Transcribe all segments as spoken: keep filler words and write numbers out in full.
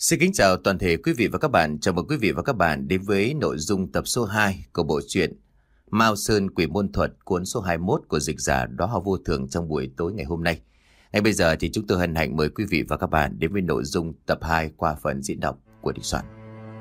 Xin kính chào toàn thể quý vị và các bạn. Chào mừng quý vị và các bạn đến với nội dung tập số hai của bộ truyện Mao Sơn Quỷ Môn Thuật, cuốn số hai mươi mốt của dịch giả Đóa Hoa Vô Thường trong buổi tối ngày hôm nay. Ngay bây giờ thì chúng tôi hân hạnh mời quý vị và các bạn đến với nội dung tập hai qua phần diễn đọc của Đình Soạn.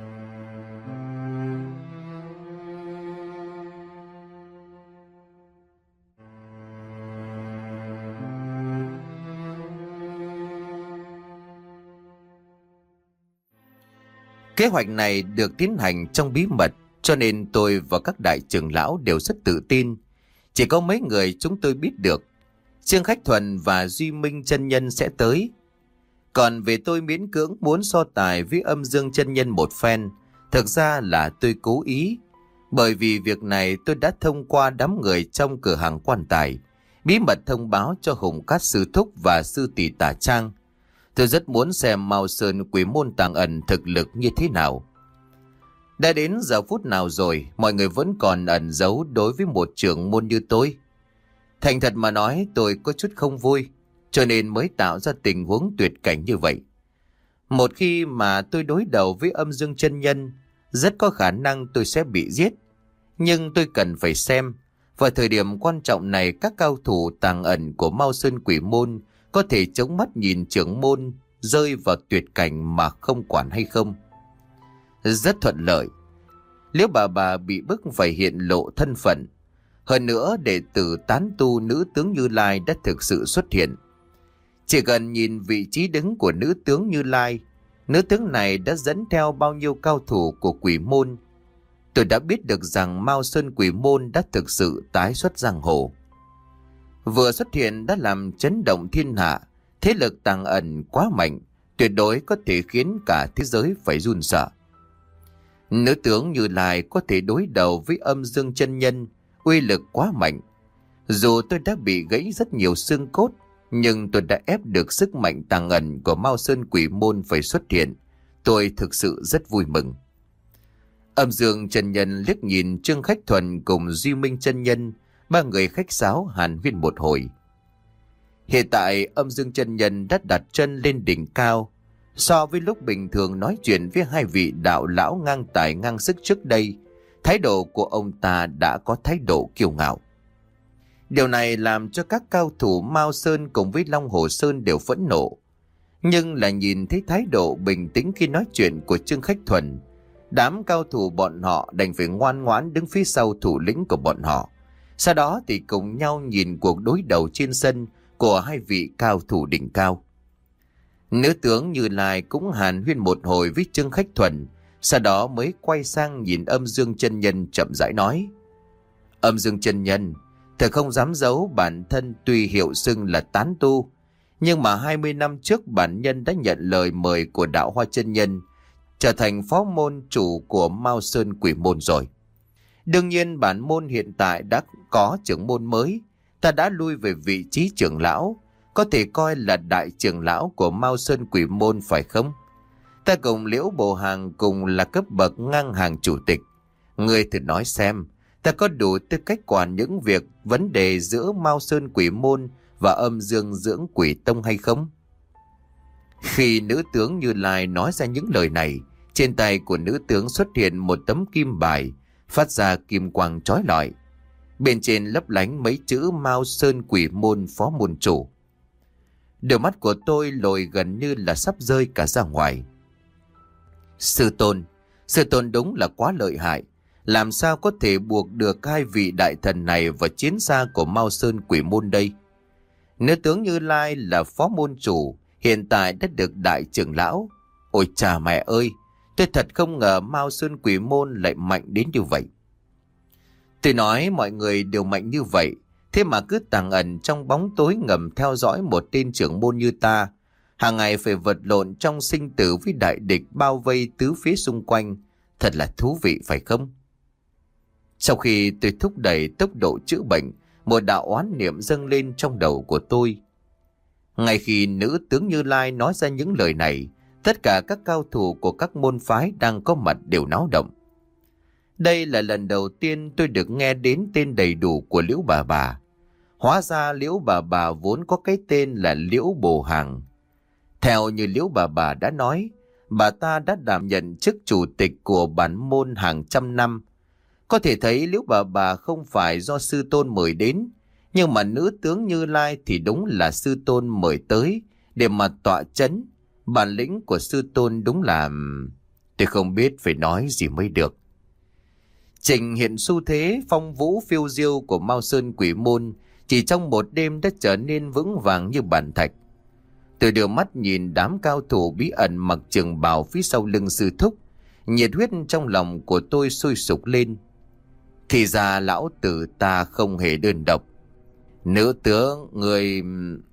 Kế hoạch này được tiến hành trong bí mật, cho nên tôi và các đại trưởng lão đều rất tự tin. Chỉ có mấy người chúng tôi biết được. Trương Khách Thuần và Duy Minh chân nhân sẽ tới. Còn về tôi miễn cưỡng muốn so tài với Âm Dương chân nhân một phen, thực ra là tôi cố ý. Bởi vì việc này tôi đã thông qua đám người trong cửa hàng quan tài, bí mật thông báo cho Hùng Cát Sư Thúc và Sư Tỷ Tả Trang. Tôi rất muốn xem Mao Sơn Quỷ Môn Tàng Ẩn thực lực như thế nào. Đã đến giờ phút nào rồi, mọi người vẫn còn ẩn giấu đối với một trưởng môn như tôi. Thành thật mà nói, tôi có chút không vui, cho nên mới tạo ra tình huống tuyệt cảnh như vậy. Một khi mà tôi đối đầu với Âm Dương chân nhân, rất có khả năng tôi sẽ bị giết. Nhưng tôi cần phải xem, vào thời điểm quan trọng này các cao thủ tàng ẩn của Mao Sơn Quỷ Môn có thể chống mắt nhìn trưởng môn rơi vào tuyệt cảnh mà không quản hay không. Rất thuận lợi. Liễu bà bà bị bức phải hiện lộ thân phận. Hơn nữa đệ tử tán tu nữ tướng Như Lai đã thực sự xuất hiện. Chỉ cần nhìn vị trí đứng của nữ tướng Như Lai, nữ tướng này đã dẫn theo bao nhiêu cao thủ của quỷ môn. Tôi đã biết được rằng Mao Sơn Quỷ Môn đã thực sự tái xuất giang hồ. Vừa xuất hiện đã làm chấn động thiên hạ, thế lực tàng ẩn quá mạnh, tuyệt đối có thể khiến cả thế giới phải run sợ. Nữ tướng Như Lai có thể đối đầu với Âm Dương chân nhân, uy lực quá mạnh. Dù tôi đã bị gãy rất nhiều xương cốt, nhưng tôi đã ép được sức mạnh tàng ẩn của Mao Sơn Quỷ Môn phải xuất hiện. Tôi thực sự rất vui mừng. Âm Dương chân nhân liếc nhìn Trương Khách Thuần cùng Duy Minh chân nhân, ba người khách sáo hàn huyên một hồi. Hiện tại Âm Dương chân nhân đã đặt chân lên đỉnh cao. So với lúc bình thường nói chuyện với hai vị đạo lão ngang tài ngang sức trước đây, thái độ của ông ta đã có thái độ kiêu ngạo. Điều này làm cho các cao thủ Mao Sơn cùng với Long Hồ Sơn đều phẫn nộ. Nhưng là nhìn thấy thái độ bình tĩnh khi nói chuyện của Trương Khách Thuần, đám cao thủ bọn họ đành phải ngoan ngoãn đứng phía sau thủ lĩnh của bọn họ. Sau đó thì cùng nhau nhìn cuộc đối đầu trên sân của hai vị cao thủ đỉnh cao. Nữ tướng Như Lai cũng hàn huyên một hồi với Trương Khách Thuần, sau đó mới quay sang nhìn Âm Dương chân nhân chậm rãi nói: Âm Dương chân nhân, thật không dám giấu bản thân tuy hiệu xưng là tán tu, nhưng mà hai mươi năm trước bản nhân đã nhận lời mời của Đạo Hoa chân nhân, trở thành phó môn chủ của Mao Sơn Quỷ Môn rồi. Đương nhiên bản môn hiện tại đã có trưởng môn mới, ta đã lui về vị trí trưởng lão, có thể coi là đại trưởng lão của Mao Sơn Quỷ Môn phải không? Ta cùng Liễu Bồ Hàng cùng là cấp bậc ngang hàng chủ tịch. Ngươi thử nói xem, ta có đủ tư cách quản những việc vấn đề giữa Mao Sơn Quỷ Môn và Âm Dương Dưỡng Quỷ Tông hay không? Khi nữ tướng Như Lai nói ra những lời này, trên tay của nữ tướng xuất hiện một tấm kim bài, phát ra kim quang chói lọi. Bên trên lấp lánh mấy chữ Mao Sơn Quỷ Môn phó môn chủ. Đôi mắt của tôi lồi gần như là sắp rơi cả ra ngoài. Sư tôn, sư tôn đúng là quá lợi hại. Làm sao có thể buộc được hai vị đại thần này vào chiến xa của Mao Sơn Quỷ Môn đây? Nữ tướng Như Lai là phó môn chủ, hiện tại đã được đại trưởng lão. Ôi cha mẹ ơi, tôi thật không ngờ Mao Sơn Quỷ Môn lại mạnh đến như vậy. Tôi nói mọi người đều mạnh như vậy, thế mà cứ tàng ẩn trong bóng tối ngầm theo dõi một tên trưởng môn như ta, hàng ngày phải vật lộn trong sinh tử với đại địch bao vây tứ phía xung quanh, thật là thú vị phải không? Sau khi tôi thúc đẩy tốc độ chữa bệnh, một đạo oán niệm dâng lên trong đầu của tôi. Ngay khi nữ tướng Như Lai nói ra những lời này, tất cả các cao thủ của các môn phái đang có mặt đều náo động. Đây là lần đầu tiên tôi được nghe đến tên đầy đủ của Liễu bà bà. Hóa ra Liễu bà bà vốn có cái tên là Liễu Bồ Hàng. Theo như Liễu bà bà đã nói, bà ta đã đảm nhận chức chủ tịch của bản môn hàng trăm năm. Có thể thấy nếu bà bà không phải do sư tôn mời đến, nhưng mà nữ tướng Như Lai thì đúng là sư tôn mời tới để mà tọa chấn. Bản lĩnh của sư tôn đúng là... Tôi không biết phải nói gì mới được. Trình hiện xu thế phong vũ phiêu diêu của Mao Sơn Quỷ Môn chỉ trong một đêm đã trở nên vững vàng như bàn thạch. Tôi đưa mắt nhìn đám cao thủ bí ẩn mặc trường bào phía sau lưng sư thúc, nhiệt huyết trong lòng của tôi sôi sục lên. Thì ra lão tử ta không hề đơn độc. Nữ tướng người...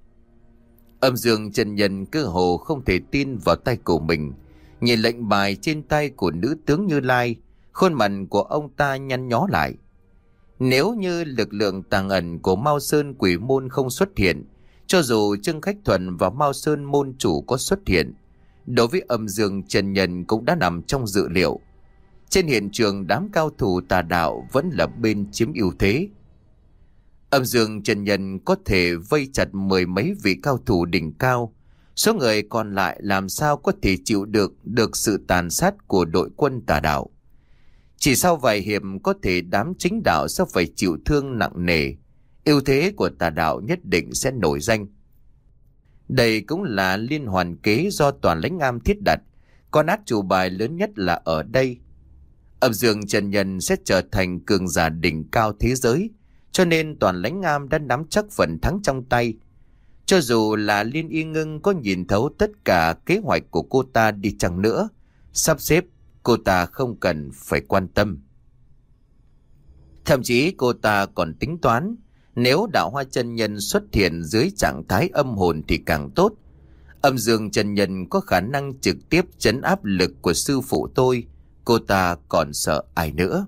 Âm Dương chân nhân cơ hồ không thể tin vào tay của mình. Nhìn lệnh bài trên tay của nữ tướng Như Lai, khuôn mặt của ông ta nhăn nhó lại. Nếu như lực lượng tàng ẩn của Mao Sơn Quỷ Môn không xuất hiện, cho dù Trương Khách Thuần và Mao Sơn môn chủ có xuất hiện, đối với Âm Dương chân nhân cũng đã nằm trong dự liệu. Trên hiện trường đám cao thủ tà đạo vẫn là bên chiếm ưu thế. Âm Dương chân nhân có thể vây chặt mười mấy vị cao thủ đỉnh cao, số người còn lại làm sao có thể chịu được được sự tàn sát của đội quân tà đạo. Chỉ sau vài hiệp có thể đám chính đạo sẽ phải chịu thương nặng nề, ưu thế của tà đạo nhất định sẽ nổi danh. Đây cũng là liên hoàn kế do Toàn Lãnh Am thiết đặt, con át chủ bài lớn nhất là ở đây. Âm Dương chân nhân sẽ trở thành cường giả đỉnh cao thế giới, cho nên Toàn Lãnh Am đã nắm chắc phần thắng trong tay. Cho dù là Liên Y Ngưng có nhìn thấu tất cả kế hoạch của cô ta đi chăng nữa, sắp xếp cô ta không cần phải quan tâm. Thậm chí cô ta còn tính toán, nếu Đạo Hoa chân nhân xuất hiện dưới trạng thái âm hồn thì càng tốt. Âm Dương chân nhân có khả năng trực tiếp trấn áp lực của sư phụ tôi, cô ta còn sợ ai nữa.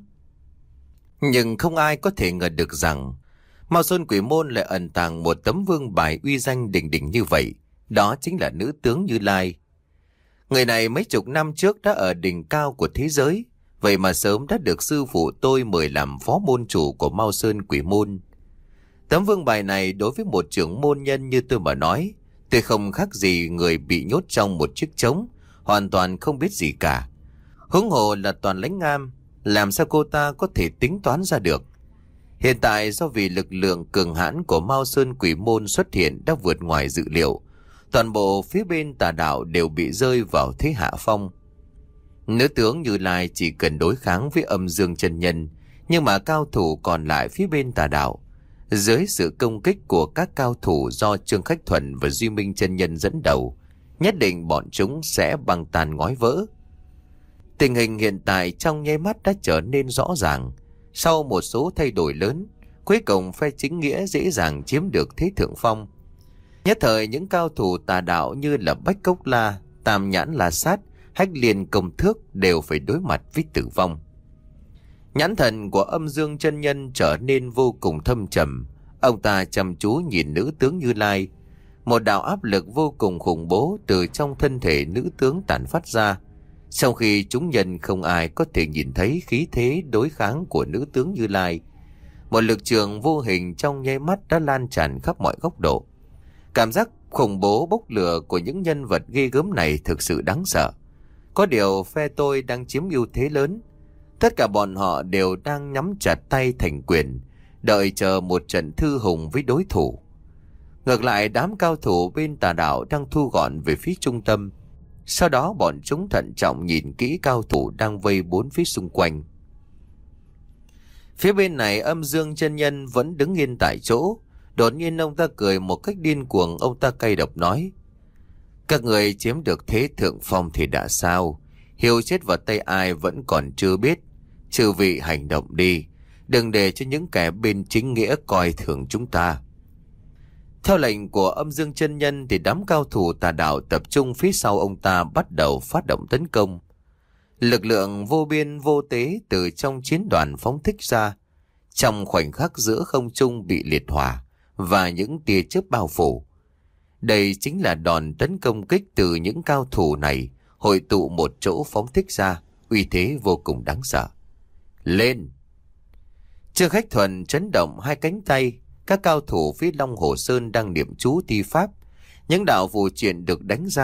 Nhưng không ai có thể ngờ được rằng Mao Sơn Quỷ Môn lại ẩn tàng một tấm vương bài uy danh đỉnh đỉnh như vậy. Đó chính là nữ tướng Như Lai. Người này mấy chục năm trước đã ở đỉnh cao của thế giới, vậy mà sớm đã được sư phụ tôi mời làm phó môn chủ của Mao Sơn Quỷ Môn. Tấm vương bài này đối với một trưởng môn nhân như tôi mà nói, tôi không khác gì người bị nhốt trong một chiếc trống, hoàn toàn không biết gì cả. Huống hồ là Toàn Lãnh Am, làm sao cô ta có thể tính toán ra được. Hiện tại do vì lực lượng cường hãn của Mao Sơn Quỷ Môn xuất hiện đã vượt ngoài dự liệu, toàn bộ phía bên tà đạo đều bị rơi vào thế hạ phong. Nữ tướng Như Lai chỉ cần đối kháng với Âm Dương chân nhân, nhưng mà cao thủ còn lại phía bên tà đạo, dưới sự công kích của các cao thủ do Trương Khách Thuần và Duy Minh chân nhân dẫn đầu, nhất định bọn chúng sẽ băng tàn ngói vỡ. Tình hình hiện tại trong nháy mắt đã trở nên rõ ràng. Sau một số thay đổi lớn, cuối cùng phe chính nghĩa dễ dàng chiếm được thế thượng phong. Nhất thời những cao thủ tà đạo như là Bách Cốc La, Tam Nhãn La Sát, Hách Liên Công Thước đều phải đối mặt với tử vong. Nhãn thần của Âm Dương chân nhân trở nên vô cùng thâm trầm. Ông ta chăm chú nhìn nữ tướng Như Lai. Một đạo áp lực vô cùng khủng bố từ trong thân thể nữ tướng tản phát ra. Sau khi chúng nhân không ai có thể nhìn thấy khí thế đối kháng của nữ tướng Như Lai, một lực trường vô hình trong nháy mắt đã lan tràn khắp mọi góc độ. Cảm giác khủng bố bốc lửa của những nhân vật ghê gớm này thực sự đáng sợ. Có điều phe tôi đang chiếm ưu thế lớn. Tất cả bọn họ đều đang nhắm chặt tay thành quyền, đợi chờ một trận thư hùng với đối thủ. Ngược lại đám cao thủ bên tà đạo đang thu gọn về phía trung tâm. Sau đó bọn chúng thận trọng nhìn kỹ cao thủ đang vây bốn phía xung quanh. Phía bên này Âm Dương chân nhân vẫn đứng yên tại chỗ. Đột nhiên ông ta cười một cách điên cuồng. Ông ta cay độc nói: các người chiếm được thế thượng phong thì đã sao? Hiêu chết vào tay ai vẫn còn chưa biết. Chư vị hành động đi, đừng để cho những kẻ bên chính nghĩa coi thường chúng ta. Theo lệnh của Âm Dương chân nhân thì đám cao thủ tà đạo tập trung phía sau ông ta bắt đầu phát động tấn công. Lực lượng vô biên vô tế từ trong chiến đoàn phóng thích ra, trong khoảnh khắc giữa không trung bị liệt hỏa và những tia chớp bao phủ. Đây chính là đòn tấn công kích từ những cao thủ này hội tụ một chỗ phóng thích ra, uy thế vô cùng đáng sợ. Lên! Trương Khách Thuần chấn động hai cánh tay. Các cao thủ phía Long Hồ Sơn đang niệm chú thi pháp. Những đạo phù triện được đánh ra,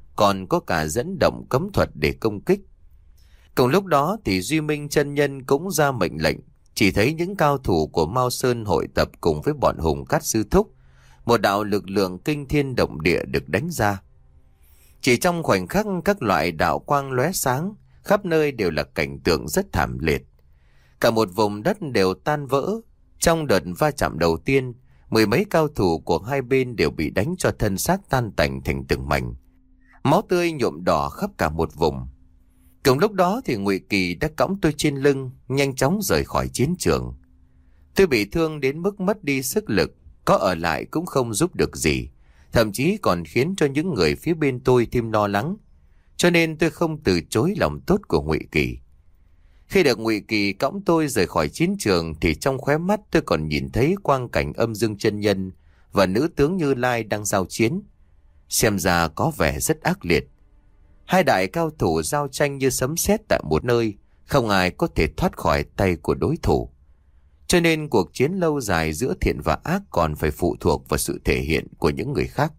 còn có cả dẫn động cấm thuật để công kích. Cùng lúc đó thì Duy Minh chân nhân cũng ra mệnh lệnh, chỉ thấy những cao thủ của Mao Sơn hội tập cùng với bọn Hùng Cát sư thúc, một đạo lực lượng kinh thiên động địa được đánh ra. Chỉ trong khoảnh khắc các loại đạo quang lóe sáng, khắp nơi đều là cảnh tượng rất thảm liệt. Cả một vùng đất đều tan vỡ. Trong đợt va chạm đầu tiên, mười mấy cao thủ của hai bên đều bị đánh cho thân xác tan tành thành từng mảnh. Máu tươi nhuộm đỏ khắp cả một vùng. Cùng lúc đó thì Ngụy Kỳ đã cõng tôi trên lưng, nhanh chóng rời khỏi chiến trường. Tôi bị thương đến mức mất đi sức lực, có ở lại cũng không giúp được gì, thậm chí còn khiến cho những người phía bên tôi thêm lo lắng. Cho nên tôi không từ chối lòng tốt của Ngụy Kỳ. Khi được Ngụy Kỳ cõng tôi rời khỏi chiến trường thì trong khóe mắt tôi còn nhìn thấy quang cảnh Âm Dương chân nhân và nữ tướng Như Lai đang giao chiến. Xem ra có vẻ rất ác liệt. Hai đại cao thủ giao tranh như sấm sét tại một nơi, không ai có thể thoát khỏi tay của đối thủ. Cho nên cuộc chiến lâu dài giữa thiện và ác còn phải phụ thuộc vào sự thể hiện của những người khác.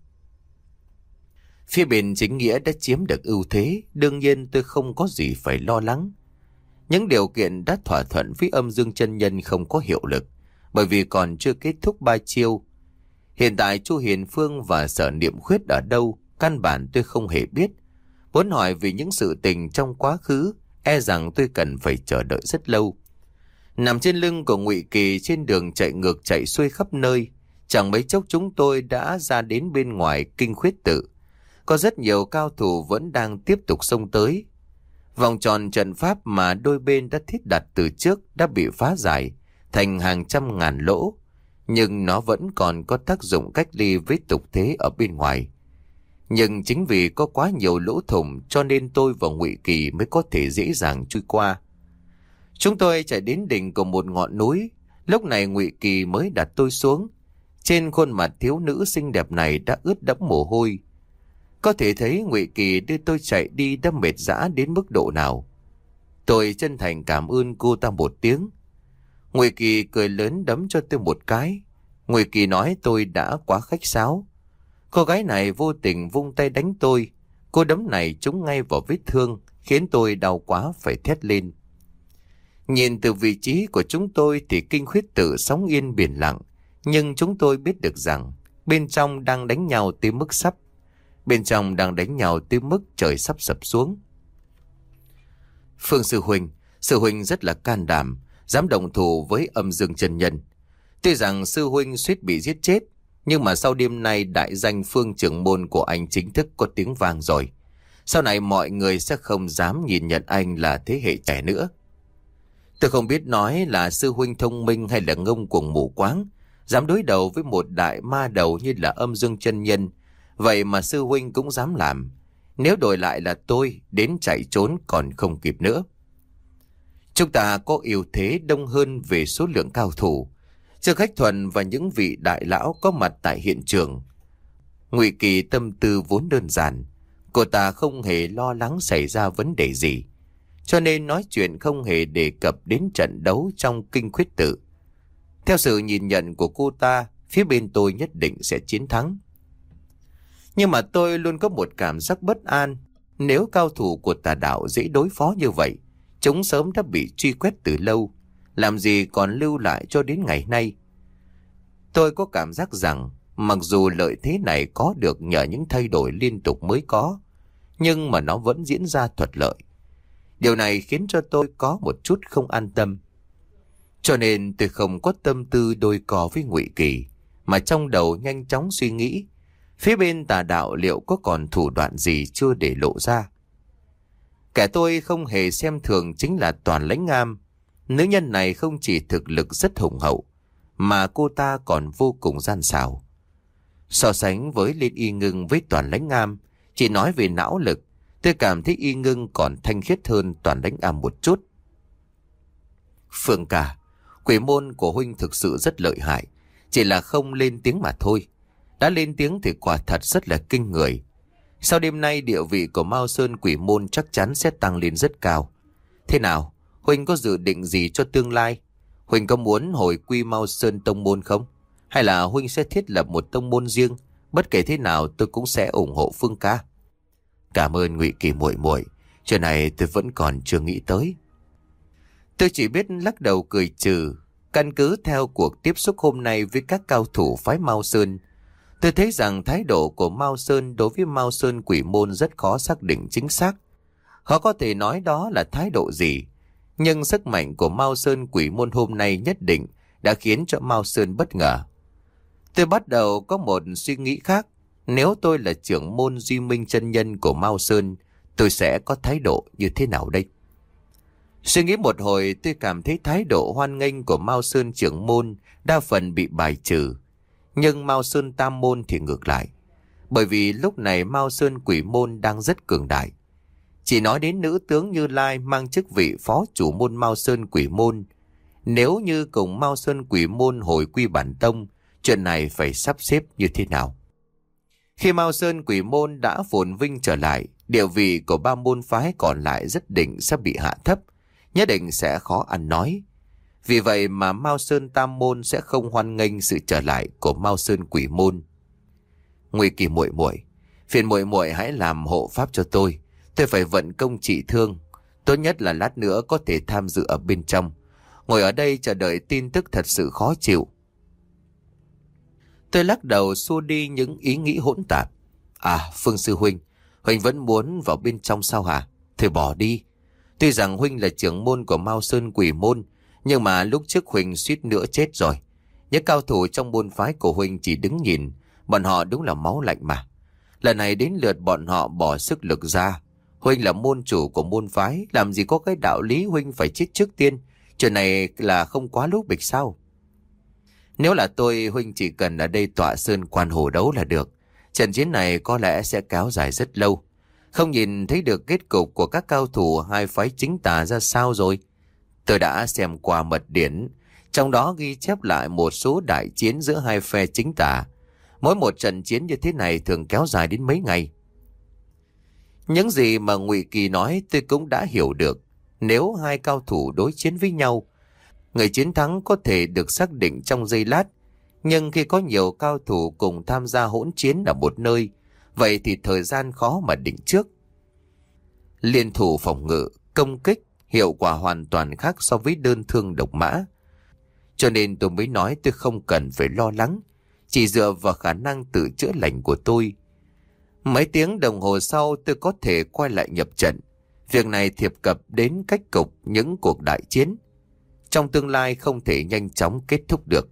Phía bên chính nghĩa đã chiếm được ưu thế, đương nhiên tôi không có gì phải lo lắng. Những điều kiện đã thỏa thuận với Âm Dương chân nhân không có hiệu lực, bởi vì còn chưa kết thúc ba chiêu. Hiện tại Chu Hiền Phương và Sở Niệm Khuyết ở đâu, căn bản tôi không hề biết. Muốn hỏi về những sự tình trong quá khứ, e rằng tôi cần phải chờ đợi rất lâu. Nằm trên lưng của Ngụy Kỳ trên đường chạy ngược chạy xuôi khắp nơi, chẳng mấy chốc chúng tôi đã ra đến bên ngoài Kinh Khuyết Tự. Có rất nhiều cao thủ vẫn đang tiếp tục xông tới. Vòng tròn trận pháp mà đôi bên đã thiết đặt từ trước đã bị phá giải thành hàng trăm ngàn lỗ, nhưng nó vẫn còn có tác dụng cách ly với tục thế ở bên ngoài. Nhưng chính vì có quá nhiều lỗ thủng cho nên tôi và Ngụy Kỳ mới có thể dễ dàng chui qua. Chúng tôi chạy đến đỉnh của một ngọn núi, lúc này Ngụy Kỳ mới đặt tôi xuống. Trên khuôn mặt thiếu nữ xinh đẹp này đã ướt đẫm mồ hôi. Có thể thấy Ngụy Kỳ đưa tôi chạy đi đã mệt dã đến mức độ nào. Tôi chân thành cảm ơn cô ta một tiếng. Ngụy Kỳ cười lớn đấm cho tôi một cái. Ngụy Kỳ nói tôi đã quá khách sáo. Cô gái này vô tình vung tay đánh tôi. Cô đấm này trúng ngay vào vết thương, khiến tôi đau quá phải thét lên. Nhìn từ vị trí của chúng tôi thì Kinh Khuyết Tự sóng yên biển lặng. Nhưng chúng tôi biết được rằng bên trong đang đánh nhau tới mức sắp. Bên trong đang đánh nhau tới mức trời sắp sập xuống. Phương sư huynh, sư huynh rất là can đảm, dám đồng thủ với Âm Dương chân nhân. Tuy rằng sư huynh suýt bị giết chết, nhưng mà sau đêm nay đại danh Phương trưởng môn của anh chính thức có tiếng vang rồi. Sau này mọi người sẽ không dám nhìn nhận anh là thế hệ trẻ nữa. Tôi không biết nói là sư huynh thông minh hay là ngông cuồng mù quáng, dám đối đầu với một đại ma đầu như là Âm Dương chân nhân. Vậy mà sư huynh cũng dám làm. Nếu đổi lại là tôi, đến chạy trốn còn không kịp nữa. Chúng ta có ưu thế đông hơn về số lượng cao thủ. Trương Khách Thuần và những vị đại lão có mặt tại hiện trường. Ngụy Kỳ tâm tư vốn đơn giản. Cô ta không hề lo lắng xảy ra vấn đề gì, cho nên nói chuyện không hề đề cập đến trận đấu trong Kinh Khuyết Tự. Theo sự nhìn nhận của cô ta, phía bên tôi nhất định sẽ chiến thắng. Nhưng mà tôi luôn có một cảm giác bất an. Nếu cao thủ của tà đạo dễ đối phó như vậy, chúng sớm đã bị truy quét từ lâu, làm gì còn lưu lại cho đến ngày nay. Tôi có cảm giác rằng mặc dù lợi thế này có được nhờ những thay đổi liên tục mới có, nhưng mà nó vẫn diễn ra thuận lợi. Điều này khiến cho tôi có một chút không an tâm. Cho nên tôi không có tâm tư đôi co với Ngụy Kỳ, mà trong đầu nhanh chóng suy nghĩ phía bên tà đạo liệu có còn thủ đoạn gì chưa để lộ ra. Kẻ tôi không hề xem thường chính là Toàn Lãnh Am. Nữ nhân này không chỉ thực lực rất hùng hậu, mà cô ta còn vô cùng gian xảo. So sánh với Liên Y Ngưng với Toàn Lãnh Am, chỉ nói về não lực, tôi cảm thấy Y Ngưng còn thanh khiết hơn Toàn Lãnh Am một chút. Phương ca, quỷ môn của huynh thực sự rất lợi hại, chỉ là không lên tiếng mà thôi. Đã lên tiếng thì quả thật rất là kinh người. Sau đêm nay địa vị của Mao Sơn quỷ môn chắc chắn sẽ tăng lên rất cao. Thế nào, huynh có dự định gì cho tương lai? Huynh có muốn hồi quy Mao Sơn tông môn không? Hay là huynh sẽ thiết lập một tông môn riêng? Bất kể thế nào tôi cũng sẽ ủng hộ Phương ca. Cảm ơn Ngụy Kỳ muội muội, chuyện này tôi vẫn còn chưa nghĩ tới. Tôi chỉ biết lắc đầu cười trừ. Căn cứ theo cuộc tiếp xúc hôm nay với các cao thủ phái Mao Sơn, tôi thấy rằng thái độ của Mao Sơn đối với Mao Sơn Quỷ Môn rất khó xác định chính xác. Khó có thể nói đó là thái độ gì, nhưng sức mạnh của Mao Sơn Quỷ Môn hôm nay nhất định đã khiến cho Mao Sơn bất ngờ. Tôi bắt đầu có một suy nghĩ khác. Nếu tôi là trưởng môn Duy Minh chân nhân của Mao Sơn, tôi sẽ có thái độ như thế nào đây? Suy nghĩ một hồi, tôi cảm thấy thái độ hoan nghênh của Mao Sơn trưởng môn đa phần bị bài trừ. Nhưng Mao Sơn tam môn thì ngược lại. Bởi vì lúc này Mao Sơn Quỷ Môn đang rất cường đại. Chỉ nói đến nữ tướng Như Lai mang chức vị phó chủ môn Mao Sơn Quỷ Môn. Nếu như cùng Mao Sơn Quỷ Môn hồi quy bản tông, chuyện này phải sắp xếp như thế nào? Khi Mao Sơn Quỷ Môn đã phồn vinh trở lại, địa vị của ba môn phái còn lại rất định sẽ bị hạ thấp, nhất định sẽ khó ăn nói. Vì vậy mà Mao Sơn Tam Môn sẽ không hoan nghênh sự trở lại của Mao Sơn Quỷ Môn. Ngụy Kỳ muội muội, phiền muội muội hãy làm hộ pháp cho tôi. Tôi phải vận công trị thương. Tốt nhất là lát nữa có thể tham dự ở bên trong. Ngồi ở đây chờ đợi tin tức thật sự khó chịu. Tôi lắc đầu xua đi những ý nghĩ hỗn tạp. À, Phương sư huynh, huynh vẫn muốn vào bên trong sao hả? Thôi bỏ đi. Tuy rằng huynh là trưởng môn của Mao Sơn Quỷ Môn, nhưng mà lúc trước huynh suýt nữa chết rồi. Những cao thủ trong môn phái của huynh chỉ đứng nhìn, bọn họ đúng là máu lạnh mà. Lần này đến lượt bọn họ bỏ sức lực ra. Huynh là môn chủ của môn phái, làm gì có cái đạo lý huynh phải chết trước tiên. Chuyện này là không quá lố bịch sao? Nếu là tôi, huynh chỉ cần ở đây tọa sơn quan hồ đấu là được. Trận chiến này có lẽ sẽ kéo dài rất lâu. Không nhìn thấy được kết cục của các cao thủ hai phái chính tà ra sao rồi. Tôi đã xem qua mật điển, trong đó ghi chép lại một số đại chiến giữa hai phe chính tà. Mỗi một trận chiến như thế này thường kéo dài đến mấy ngày. Những gì mà Ngụy Kỳ nói tôi cũng đã hiểu được. Nếu hai cao thủ đối chiến với nhau, người chiến thắng có thể được xác định trong giây lát. Nhưng khi có nhiều cao thủ cùng tham gia hỗn chiến ở một nơi, vậy thì thời gian khó mà định trước. Liên thủ phòng ngự, công kích, hiệu quả hoàn toàn khác so với đơn thương độc mã. Cho nên tôi mới nói tôi không cần phải lo lắng, chỉ dựa vào khả năng tự chữa lành của tôi. Mấy tiếng đồng hồ sau tôi có thể quay lại nhập trận. Việc này thiệp cập đến cách cục những cuộc đại chiến. Trong tương lai không thể nhanh chóng kết thúc được.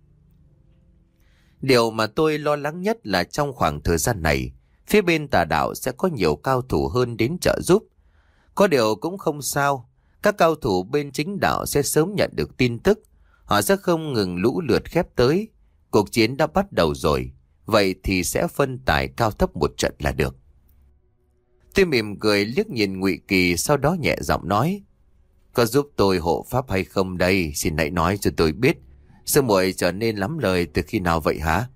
Điều mà tôi lo lắng nhất là trong khoảng thời gian này, phía bên tà đạo sẽ có nhiều cao thủ hơn đến trợ giúp. Có điều cũng không sao, các cao thủ bên chính đạo sẽ sớm nhận được tin tức. Họ sẽ không ngừng lũ lượt khép tới. Cuộc chiến đã bắt đầu rồi, vậy thì sẽ phân tải cao thấp một trận là được. Tôi mỉm cười liếc nhìn Ngụy Kỳ, sau đó nhẹ giọng nói: Có giúp tôi hộ pháp hay không đây? Xin hãy nói cho tôi biết. Sư muội trở nên lắm lời từ khi nào vậy hả?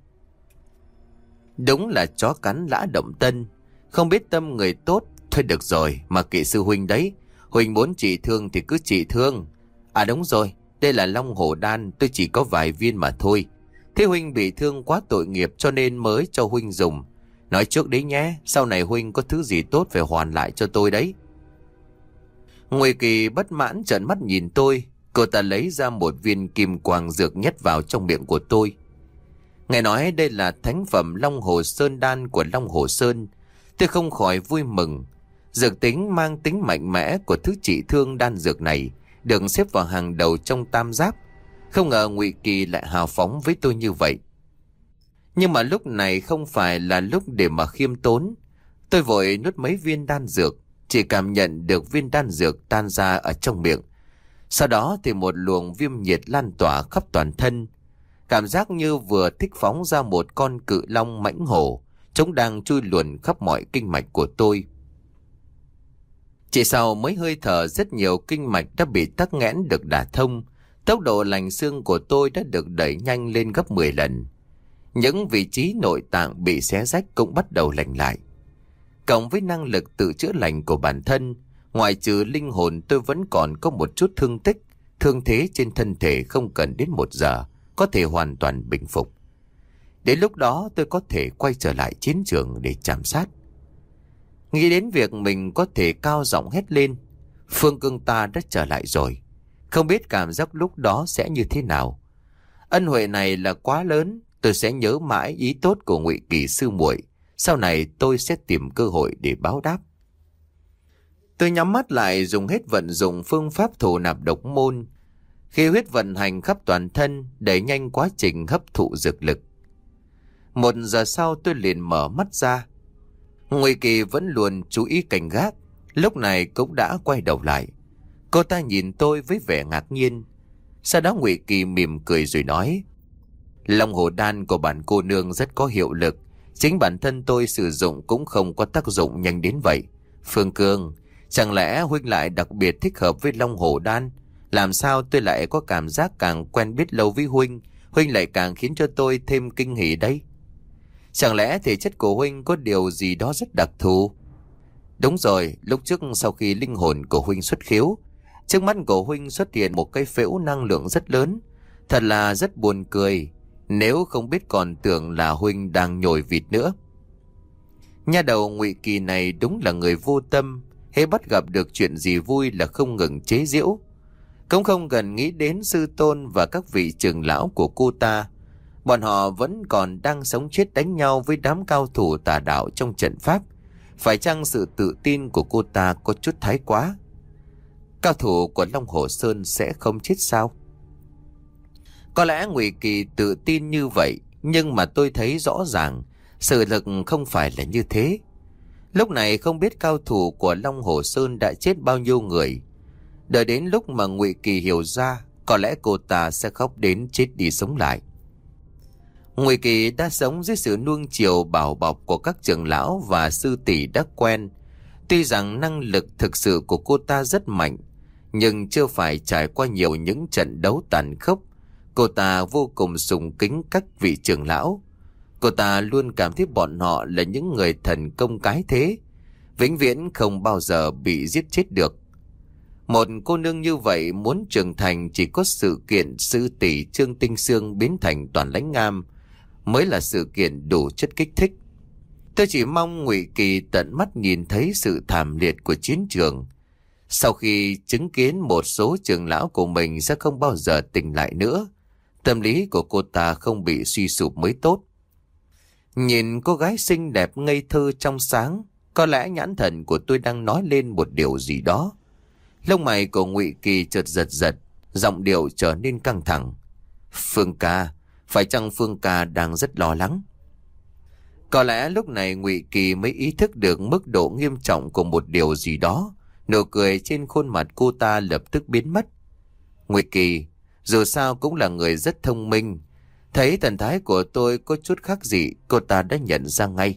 Đúng là chó cắn lã động tân, không biết tâm người tốt. Thôi được rồi, mà kệ sư huynh đấy. Huynh muốn trị thương thì cứ trị thương. À đúng rồi, đây là Long Hổ Đan, tôi chỉ có vài viên mà thôi. Thế huynh bị thương quá tội nghiệp cho nên mới cho huynh dùng. Nói trước đấy nhé, sau này huynh có thứ gì tốt phải hoàn lại cho tôi đấy. Ngụy Kỳ bất mãn trợn mắt nhìn tôi. Cô ta lấy ra một viên kim quang dược nhét vào trong miệng của tôi. Nghe nói đây là thánh phẩm Long Hồ Sơn Đan của Long Hồ Sơn. Tôi không khỏi vui mừng. Dược tính mang tính mạnh mẽ của thứ trị thương đan dược này được xếp vào hàng đầu trong tam giáp. Không ngờ Ngụy Kỳ lại hào phóng với tôi như vậy. Nhưng mà lúc này không phải là lúc để mà khiêm tốn. Tôi vội nuốt mấy viên đan dược, chỉ cảm nhận được viên đan dược tan ra ở trong miệng. Sau đó thì một luồng viêm nhiệt lan tỏa khắp toàn thân. Cảm giác như vừa thích phóng ra một con cự long mãnh hổ, chúng đang chui luồn khắp mọi kinh mạch của tôi. Chỉ sau mấy hơi thở, rất nhiều kinh mạch đã bị tắc nghẽn được đả thông. Tốc độ lành xương của tôi đã được đẩy nhanh lên gấp mười lần. Những vị trí nội tạng bị xé rách cũng bắt đầu lành lại. Cộng với năng lực tự chữa lành của bản thân, ngoại trừ linh hồn tôi vẫn còn có một chút thương tích. Thương thế trên thân thể không cần đến một giờ có thể hoàn toàn bình phục. Đến lúc đó tôi có thể quay trở lại chiến trường để chạm sát. Nghĩ đến việc mình có thể cao giọng hét lên, Phương Cương ta đã trở lại rồi. Không biết cảm giác lúc đó sẽ như thế nào. Ân huệ này là quá lớn, tôi sẽ nhớ mãi ý tốt của Ngụy Kỳ sư muội. Sau này tôi sẽ tìm cơ hội để báo đáp. Tôi nhắm mắt lại, dùng hết vận dụng phương pháp thổ nạp độc môn. Khi huyết vận hành khắp toàn thân, đẩy nhanh quá trình hấp thụ dược lực. Một giờ sau tôi liền mở mắt ra. Ngụy Kỳ vẫn luôn chú ý cảnh gác, lúc này cũng đã quay đầu lại. Cô ta nhìn tôi với vẻ ngạc nhiên. Sau đó Ngụy Kỳ mỉm cười rồi nói: Long hồ đan của bản cô nương rất có hiệu lực. Chính bản thân tôi sử dụng cũng không có tác dụng nhanh đến vậy. Phương Cương, chẳng lẽ huynh lại đặc biệt thích hợp với long hồ đan? Làm sao tôi lại có cảm giác càng quen biết lâu với huynh, huynh lại càng khiến cho tôi thêm kinh hỉ đây? Chẳng lẽ thể chất của huynh có điều gì đó rất đặc thù? Đúng rồi, lúc trước sau khi linh hồn của huynh xuất khiếu, trước mắt của huynh xuất hiện một cái phễu năng lượng rất lớn. Thật là rất buồn cười. Nếu không biết còn tưởng là huynh đang nhồi vịt nữa. Nha đầu Ngụy Kỳ này đúng là người vô tâm. Hễ bắt gặp được chuyện gì vui là không ngừng chế giễu. Cũng không cần nghĩ đến sư tôn và các vị trưởng lão của cô ta. Bọn họ vẫn còn đang sống chết đánh nhau với đám cao thủ tà đạo trong trận pháp. Phải chăng sự tự tin của cô ta có chút thái quá? Cao thủ của Long Hồ Sơn sẽ không chết sao? Có lẽ Ngụy Kỳ tự tin như vậy, nhưng mà tôi thấy rõ ràng sự lực không phải là như thế. Lúc này không biết cao thủ của Long Hồ Sơn đã chết bao nhiêu người. Đợi đến lúc mà Ngụy Kỳ hiểu ra, có lẽ cô ta sẽ khóc đến chết đi sống lại. Ngụy Kỳ đã sống dưới sự nuông chiều bảo bọc của các trưởng lão và sư tỷ đã quen. Tuy rằng năng lực thực sự của cô ta rất mạnh, nhưng chưa phải trải qua nhiều những trận đấu tàn khốc. Cô ta vô cùng sùng kính các vị trưởng lão. Cô ta luôn cảm thấy bọn họ là những người thần công cái thế, vĩnh viễn không bao giờ bị giết chết được. Một cô nương như vậy muốn trưởng thành chỉ có sự kiện sư tỷ Trương Tinh Sương biến thành Toàn Lãnh Ngam mới là sự kiện đủ chất kích thích. Tôi chỉ mong Ngụy Kỳ tận mắt nhìn thấy sự thảm liệt của chiến trường. Sau khi chứng kiến một số trưởng lão của mình sẽ không bao giờ tỉnh lại nữa, tâm lý của cô ta không bị suy sụp mới tốt. Nhìn cô gái xinh đẹp ngây thơ trong sáng, có lẽ nhãn thần của tôi đang nói lên một điều gì đó. Lông mày của Ngụy Kỳ chợt giật giật, giọng điệu trở nên căng thẳng. Phương ca, phải chăng Phương ca đang rất lo lắng? Có lẽ lúc này Ngụy Kỳ mới ý thức được mức độ nghiêm trọng của một điều gì đó. Nụ cười trên khuôn mặt cô ta lập tức biến mất. Ngụy Kỳ, dù sao cũng là người rất thông minh. Thấy thần thái của tôi có chút khác gì, cô ta đã nhận ra ngay.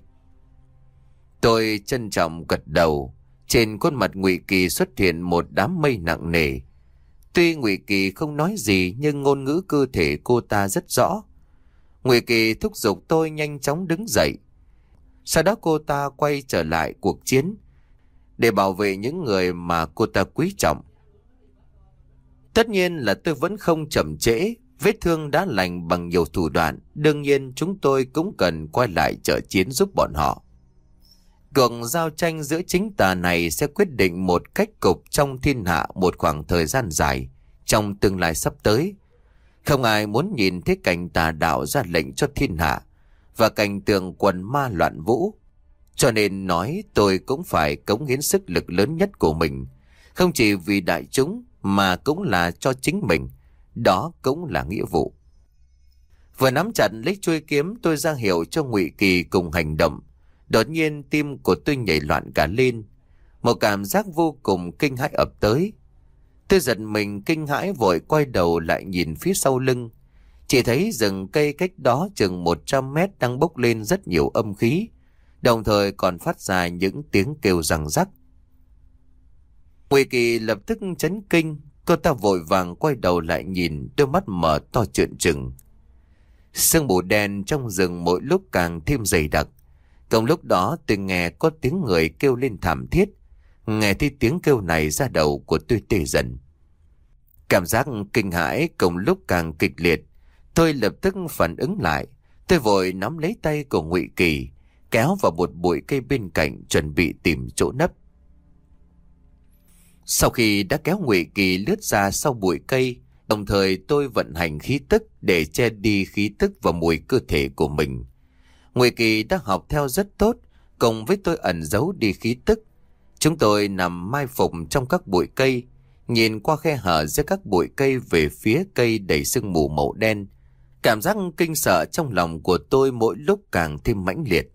Tôi trân trọng gật đầu. Trên khuôn mặt Ngụy Kỳ xuất hiện một đám mây nặng nề. Tuy Ngụy Kỳ không nói gì, nhưng ngôn ngữ cơ thể cô ta rất rõ. Ngụy Kỳ thúc giục tôi nhanh chóng đứng dậy. Sau đó cô ta quay trở lại cuộc chiến để bảo vệ những người mà cô ta quý trọng. Tất nhiên là tôi vẫn không chậm trễ. Vết thương đã lành bằng nhiều thủ đoạn, đương nhiên chúng tôi cũng cần quay lại trợ chiến giúp bọn họ. Cuộc giao tranh giữa chính tà này sẽ quyết định một cách cục trong thiên hạ một khoảng thời gian dài trong tương lai sắp tới. Không ai muốn nhìn thấy cảnh tà đạo ra lệnh cho thiên hạ và cảnh tượng quần ma loạn vũ. Cho nên nói tôi cũng phải cống hiến sức lực lớn nhất của mình, không chỉ vì đại chúng mà cũng là cho chính mình. Đó cũng là nghĩa vụ. Vừa nắm chặt lấy chuôi kiếm, tôi ra hiệu cho Ngụy Kỳ cùng hành động. Đột nhiên tim của tôi nhảy loạn cả lên. Một cảm giác vô cùng kinh hãi ập tới. Tôi giật mình kinh hãi vội quay đầu lại nhìn phía sau lưng. Chỉ thấy rừng cây cách đó chừng một trăm mét đang bốc lên rất nhiều âm khí, đồng thời còn phát ra những tiếng kêu răng rắc. Ngụy Kỳ lập tức chấn kinh. Cô ta vội vàng quay đầu lại nhìn, đôi mắt mở to trợn trừng. Sương mù đen trong rừng mỗi lúc càng thêm dày đặc. Cùng lúc đó tôi nghe có tiếng người kêu lên thảm thiết. Nghe thấy tiếng kêu này, da đầu của tôi tê dần. Cảm giác kinh hãi cùng lúc càng kịch liệt. Tôi lập tức phản ứng lại. Tôi vội nắm lấy tay của Ngụy Kỳ. kéo vào một bụi cây bên cạnh chuẩn bị tìm chỗ nấp. Sau khi đã kéo Ngụy Kỳ lướt ra sau bụi cây, đồng thời tôi vận hành khí tức để che đi khí tức và mùi cơ thể của mình. Ngụy Kỳ đã học theo rất tốt, cùng với tôi ẩn giấu đi khí tức. Chúng tôi nằm mai phục trong các bụi cây, nhìn qua khe hở giữa các bụi cây về phía cây đầy sương mù màu đen. Cảm giác kinh sợ trong lòng của tôi mỗi lúc càng thêm mãnh liệt.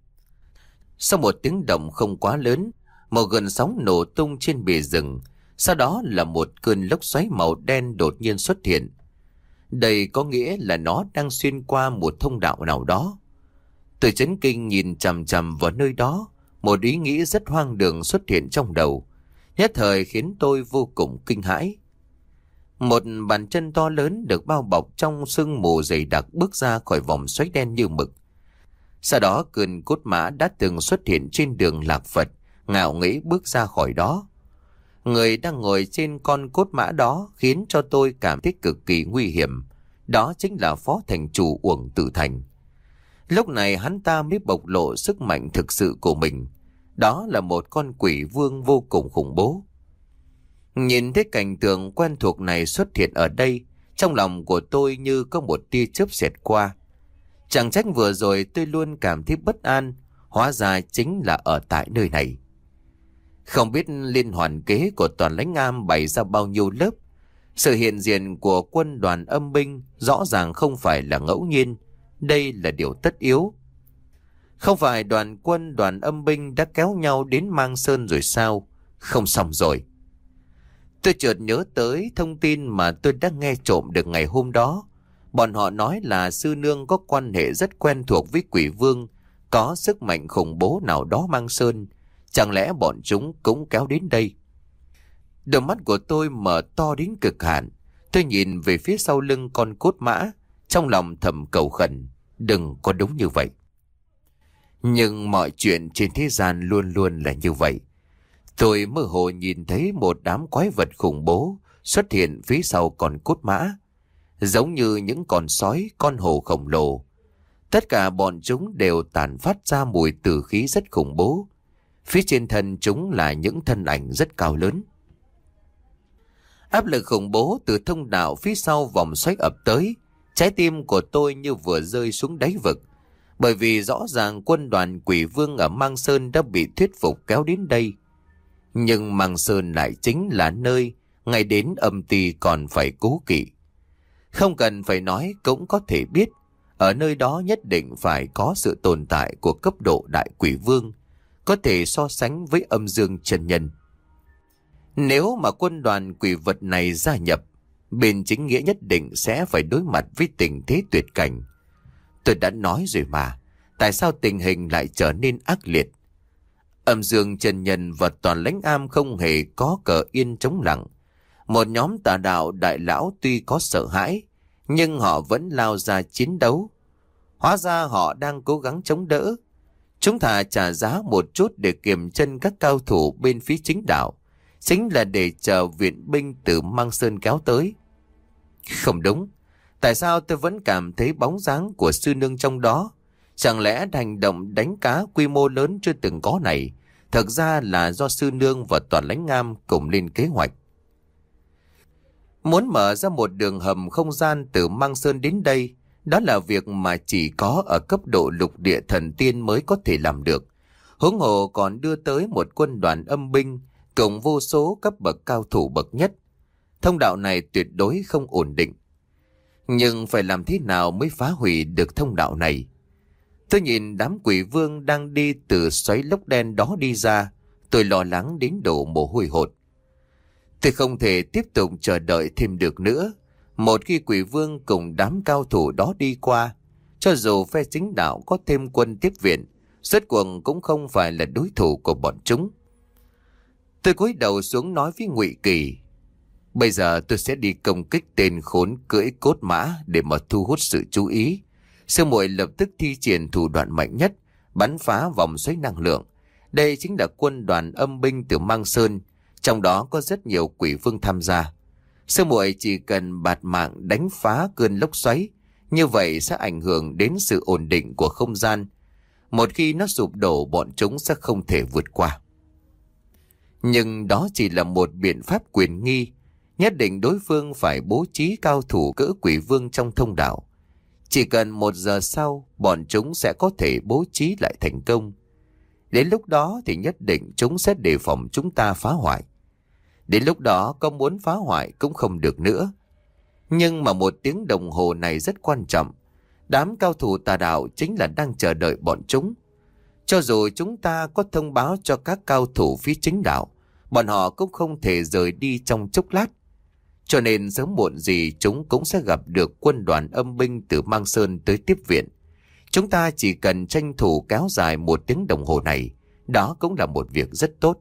Sau một tiếng động không quá lớn, một gợn sóng nổ tung trên bìa rừng, sau đó là một cơn lốc xoáy màu đen đột nhiên xuất hiện. Đây có nghĩa là nó đang xuyên qua một thông đạo nào đó. Tôi chấn kinh nhìn chằm chằm vào nơi đó, một ý nghĩ rất hoang đường xuất hiện trong đầu, nhất thời khiến tôi vô cùng kinh hãi. Một bàn chân to lớn được bao bọc trong sương mù dày đặc bước ra khỏi vòng xoáy đen như mực. Sau đó cơn cốt mã đã từng xuất hiện trên đường Lạc Phật, ngạo nghễ bước ra khỏi đó. Người đang ngồi trên con cốt mã đó khiến cho tôi cảm thấy cực kỳ nguy hiểm. Đó chính là phó thành chủ Uổng Tử Thành. Lúc này hắn ta mới bộc lộ sức mạnh thực sự của mình. Đó là một con quỷ vương vô cùng khủng bố. Nhìn thấy cảnh tượng quen thuộc này xuất hiện ở đây, trong lòng của tôi như có một tia chớp xẹt qua. Chẳng trách vừa rồi tôi luôn cảm thấy bất an, hóa ra chính là ở tại nơi này. Không biết liên hoàn kế của Toàn Lãnh Am bày ra bao nhiêu lớp. Sự hiện diện của quân đoàn âm binh rõ ràng không phải là ngẫu nhiên, đây là điều tất yếu. Không phải đoàn quân đoàn âm binh đã kéo nhau đến Mang Sơn rồi sao? Không xong rồi. Tôi chợt nhớ tới thông tin mà tôi đã nghe trộm được ngày hôm đó. Bọn họ nói là sư nương có quan hệ rất quen thuộc với quỷ vương, có sức mạnh khủng bố nào đó Mang Sơn. Chẳng lẽ bọn chúng cũng kéo đến đây? Đôi mắt của tôi mở to đến cực hạn. Tôi nhìn về phía sau lưng con cốt mã, trong lòng thầm cầu khẩn, đừng có đúng như vậy. Nhưng mọi chuyện trên thế gian luôn luôn là như vậy. Tôi mơ hồ nhìn thấy một đám quái vật khủng bố xuất hiện phía sau con cốt mã, giống như những con sói, con hổ khổng lồ. Tất cả bọn chúng đều tản phát ra mùi tử khí rất khủng bố. Phía trên thân chúng là những thân ảnh rất cao lớn. Áp lực khủng bố từ thông đạo phía sau vòng xoáy ập tới. Trái tim của tôi như vừa rơi xuống đáy vực. Bởi vì rõ ràng quân đoàn quỷ vương ở Mang Sơn đã bị thuyết phục kéo đến đây. Nhưng Mang Sơn lại chính là nơi ngày đến âm ty còn phải cố kỵ. Không cần phải nói cũng có thể biết, ở nơi đó nhất định phải có sự tồn tại của cấp độ đại quỷ vương, có thể so sánh với âm dương chân nhân. Nếu mà quân đoàn quỷ vật này gia nhập, bên chính nghĩa nhất định sẽ phải đối mặt với tình thế tuyệt cảnh. Tôi đã nói rồi mà, tại sao tình hình lại trở nên ác liệt? Âm dương chân nhân và Toàn Lãnh Am không hề có cờ yên chống lặng. Một nhóm tà đạo đại lão tuy có sợ hãi, nhưng họ vẫn lao ra chiến đấu. Hóa ra họ đang cố gắng chống đỡ. Chúng thà trả giá một chút để kiềm chân các cao thủ bên phía chính đạo, chính là để chờ viện binh từ Mang Sơn kéo tới. Không đúng. Tại sao tôi vẫn cảm thấy bóng dáng của sư nương trong đó? Chẳng lẽ hành động đánh cá quy mô lớn chưa từng có này thực ra là do sư nương và Toàn Lãnh Am cùng lên kế hoạch? Muốn mở ra một đường hầm không gian từ Mang Sơn đến đây, đó là việc mà chỉ có ở cấp độ lục địa thần tiên mới có thể làm được. Huống hồ còn đưa tới một quân đoàn âm binh cùng vô số cấp bậc cao thủ bậc nhất. Thông đạo này tuyệt đối không ổn định. Nhưng phải làm thế nào mới phá hủy được thông đạo này? Tôi nhìn đám quỷ vương đang đi từ xoáy lốc đen đó đi ra, tôi lo lắng đến đổ mồ hôi hột. Tôi không thể tiếp tục chờ đợi thêm được nữa. Một khi quỷ vương cùng đám cao thủ đó đi qua, cho dù phe chính đạo có thêm quân tiếp viện, rốt cuộc cũng không phải là đối thủ của bọn chúng. Tôi cúi đầu xuống nói với Ngụy Kỳ, bây giờ tôi sẽ đi công kích tên khốn cưỡi cốt mã để mà thu hút sự chú ý. Sư muội lập tức thi triển thủ đoạn mạnh nhất, bắn phá vòng xoáy năng lượng. Đây chính là quân đoàn âm binh từ Mang Sơn, trong đó có rất nhiều quỷ vương tham gia. Sư muội chỉ cần bạt mạng đánh phá cơn lốc xoáy, như vậy sẽ ảnh hưởng đến sự ổn định của không gian. Một khi nó sụp đổ, bọn chúng sẽ không thể vượt qua. Nhưng đó chỉ là một biện pháp quyền nghi. Nhất định đối phương phải bố trí cao thủ cỡ quỷ vương trong thông đạo. Chỉ cần một giờ sau, bọn chúng sẽ có thể bố trí lại thành công. Đến lúc đó thì nhất định chúng sẽ đề phòng chúng ta phá hoại. Đến lúc đó có muốn phá hoại cũng không được nữa. Nhưng mà một tiếng đồng hồ này rất quan trọng. Đám cao thủ tà đạo chính là đang chờ đợi bọn chúng. Cho dù chúng ta có thông báo cho các cao thủ phía chính đạo, bọn họ cũng không thể rời đi trong chốc lát. Cho nên sớm muộn gì chúng cũng sẽ gặp được quân đoàn âm binh từ Mang Sơn tới tiếp viện. Chúng ta chỉ cần tranh thủ kéo dài một tiếng đồng hồ này, đó cũng là một việc rất tốt.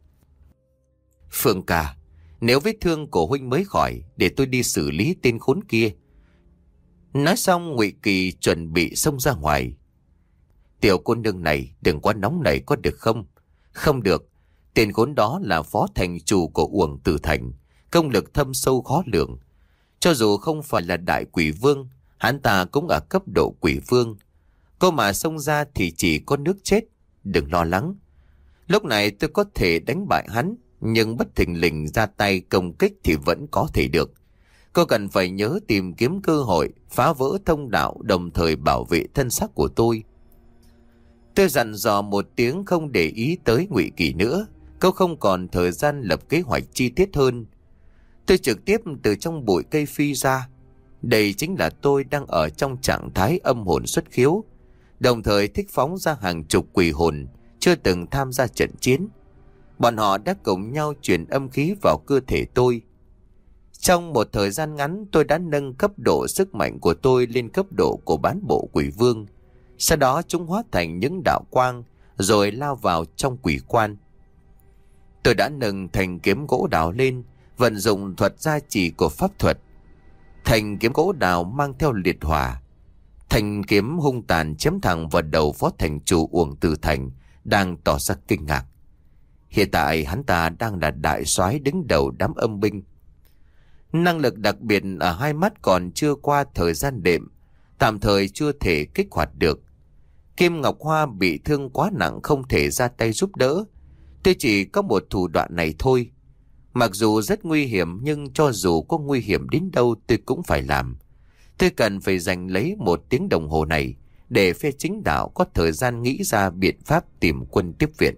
Phương ca, nếu vết thương của huynh mới khỏi, để tôi đi xử lý tên khốn kia. Nói xong, Ngụy Kỳ chuẩn bị xông ra ngoài. Tiểu cô nương này, đừng quá nóng nảy có được không? Không được, tên khốn đó là phó thành chủ của Uổng Tử Thành, công lực thâm sâu khó lường. Cho dù không phải là đại quỷ vương, hắn ta cũng ở cấp độ quỷ vương. Cô mà xông ra thì chỉ có nước chết. Đừng lo lắng. Lúc này tôi có thể đánh bại hắn, nhưng bất thình lình ra tay công kích thì vẫn có thể được. Cô cần phải nhớ tìm kiếm cơ hội phá vỡ thông đạo, đồng thời bảo vệ thân xác của tôi. Tôi dặn dò một tiếng không để ý tới Ngụy Kỳ nữa. Cô không còn thời gian lập kế hoạch chi tiết hơn. Tôi trực tiếp từ trong bụi cây phi ra. Đây chính là tôi đang ở trong trạng thái âm hồn xuất khiếu, đồng thời thích phóng ra hàng chục quỷ hồn chưa từng tham gia trận chiến. Bọn họ đã cùng nhau truyền âm khí vào cơ thể tôi. Trong một thời gian ngắn, tôi đã nâng cấp độ sức mạnh của tôi lên cấp độ của bán bộ quỷ vương. Sau đó chúng hóa thành những đạo quang rồi lao vào trong quỷ quan. Tôi đã nâng thành kiếm gỗ đào lên, vận dụng thuật gia trì của pháp thuật. Thành kiếm gỗ đào mang theo liệt hỏa. Thành kiếm hung tàn chém thẳng vào đầu phó thành chủ Uổng Tử Thành, đang tỏ ra kinh ngạc. Hiện tại hắn ta đang là đại soái đứng đầu đám âm binh. Năng lực đặc biệt ở hai mắt còn chưa qua thời gian đệm, tạm thời chưa thể kích hoạt được. Kim Ngọc Hoa bị thương quá nặng không thể ra tay giúp đỡ. Tôi chỉ có một thủ đoạn này thôi. Mặc dù rất nguy hiểm, nhưng cho dù có nguy hiểm đến đâu tôi cũng phải làm. Tôi cần phải dành lấy một tiếng đồng hồ này để phe chính đạo có thời gian nghĩ ra biện pháp tìm quân tiếp viện.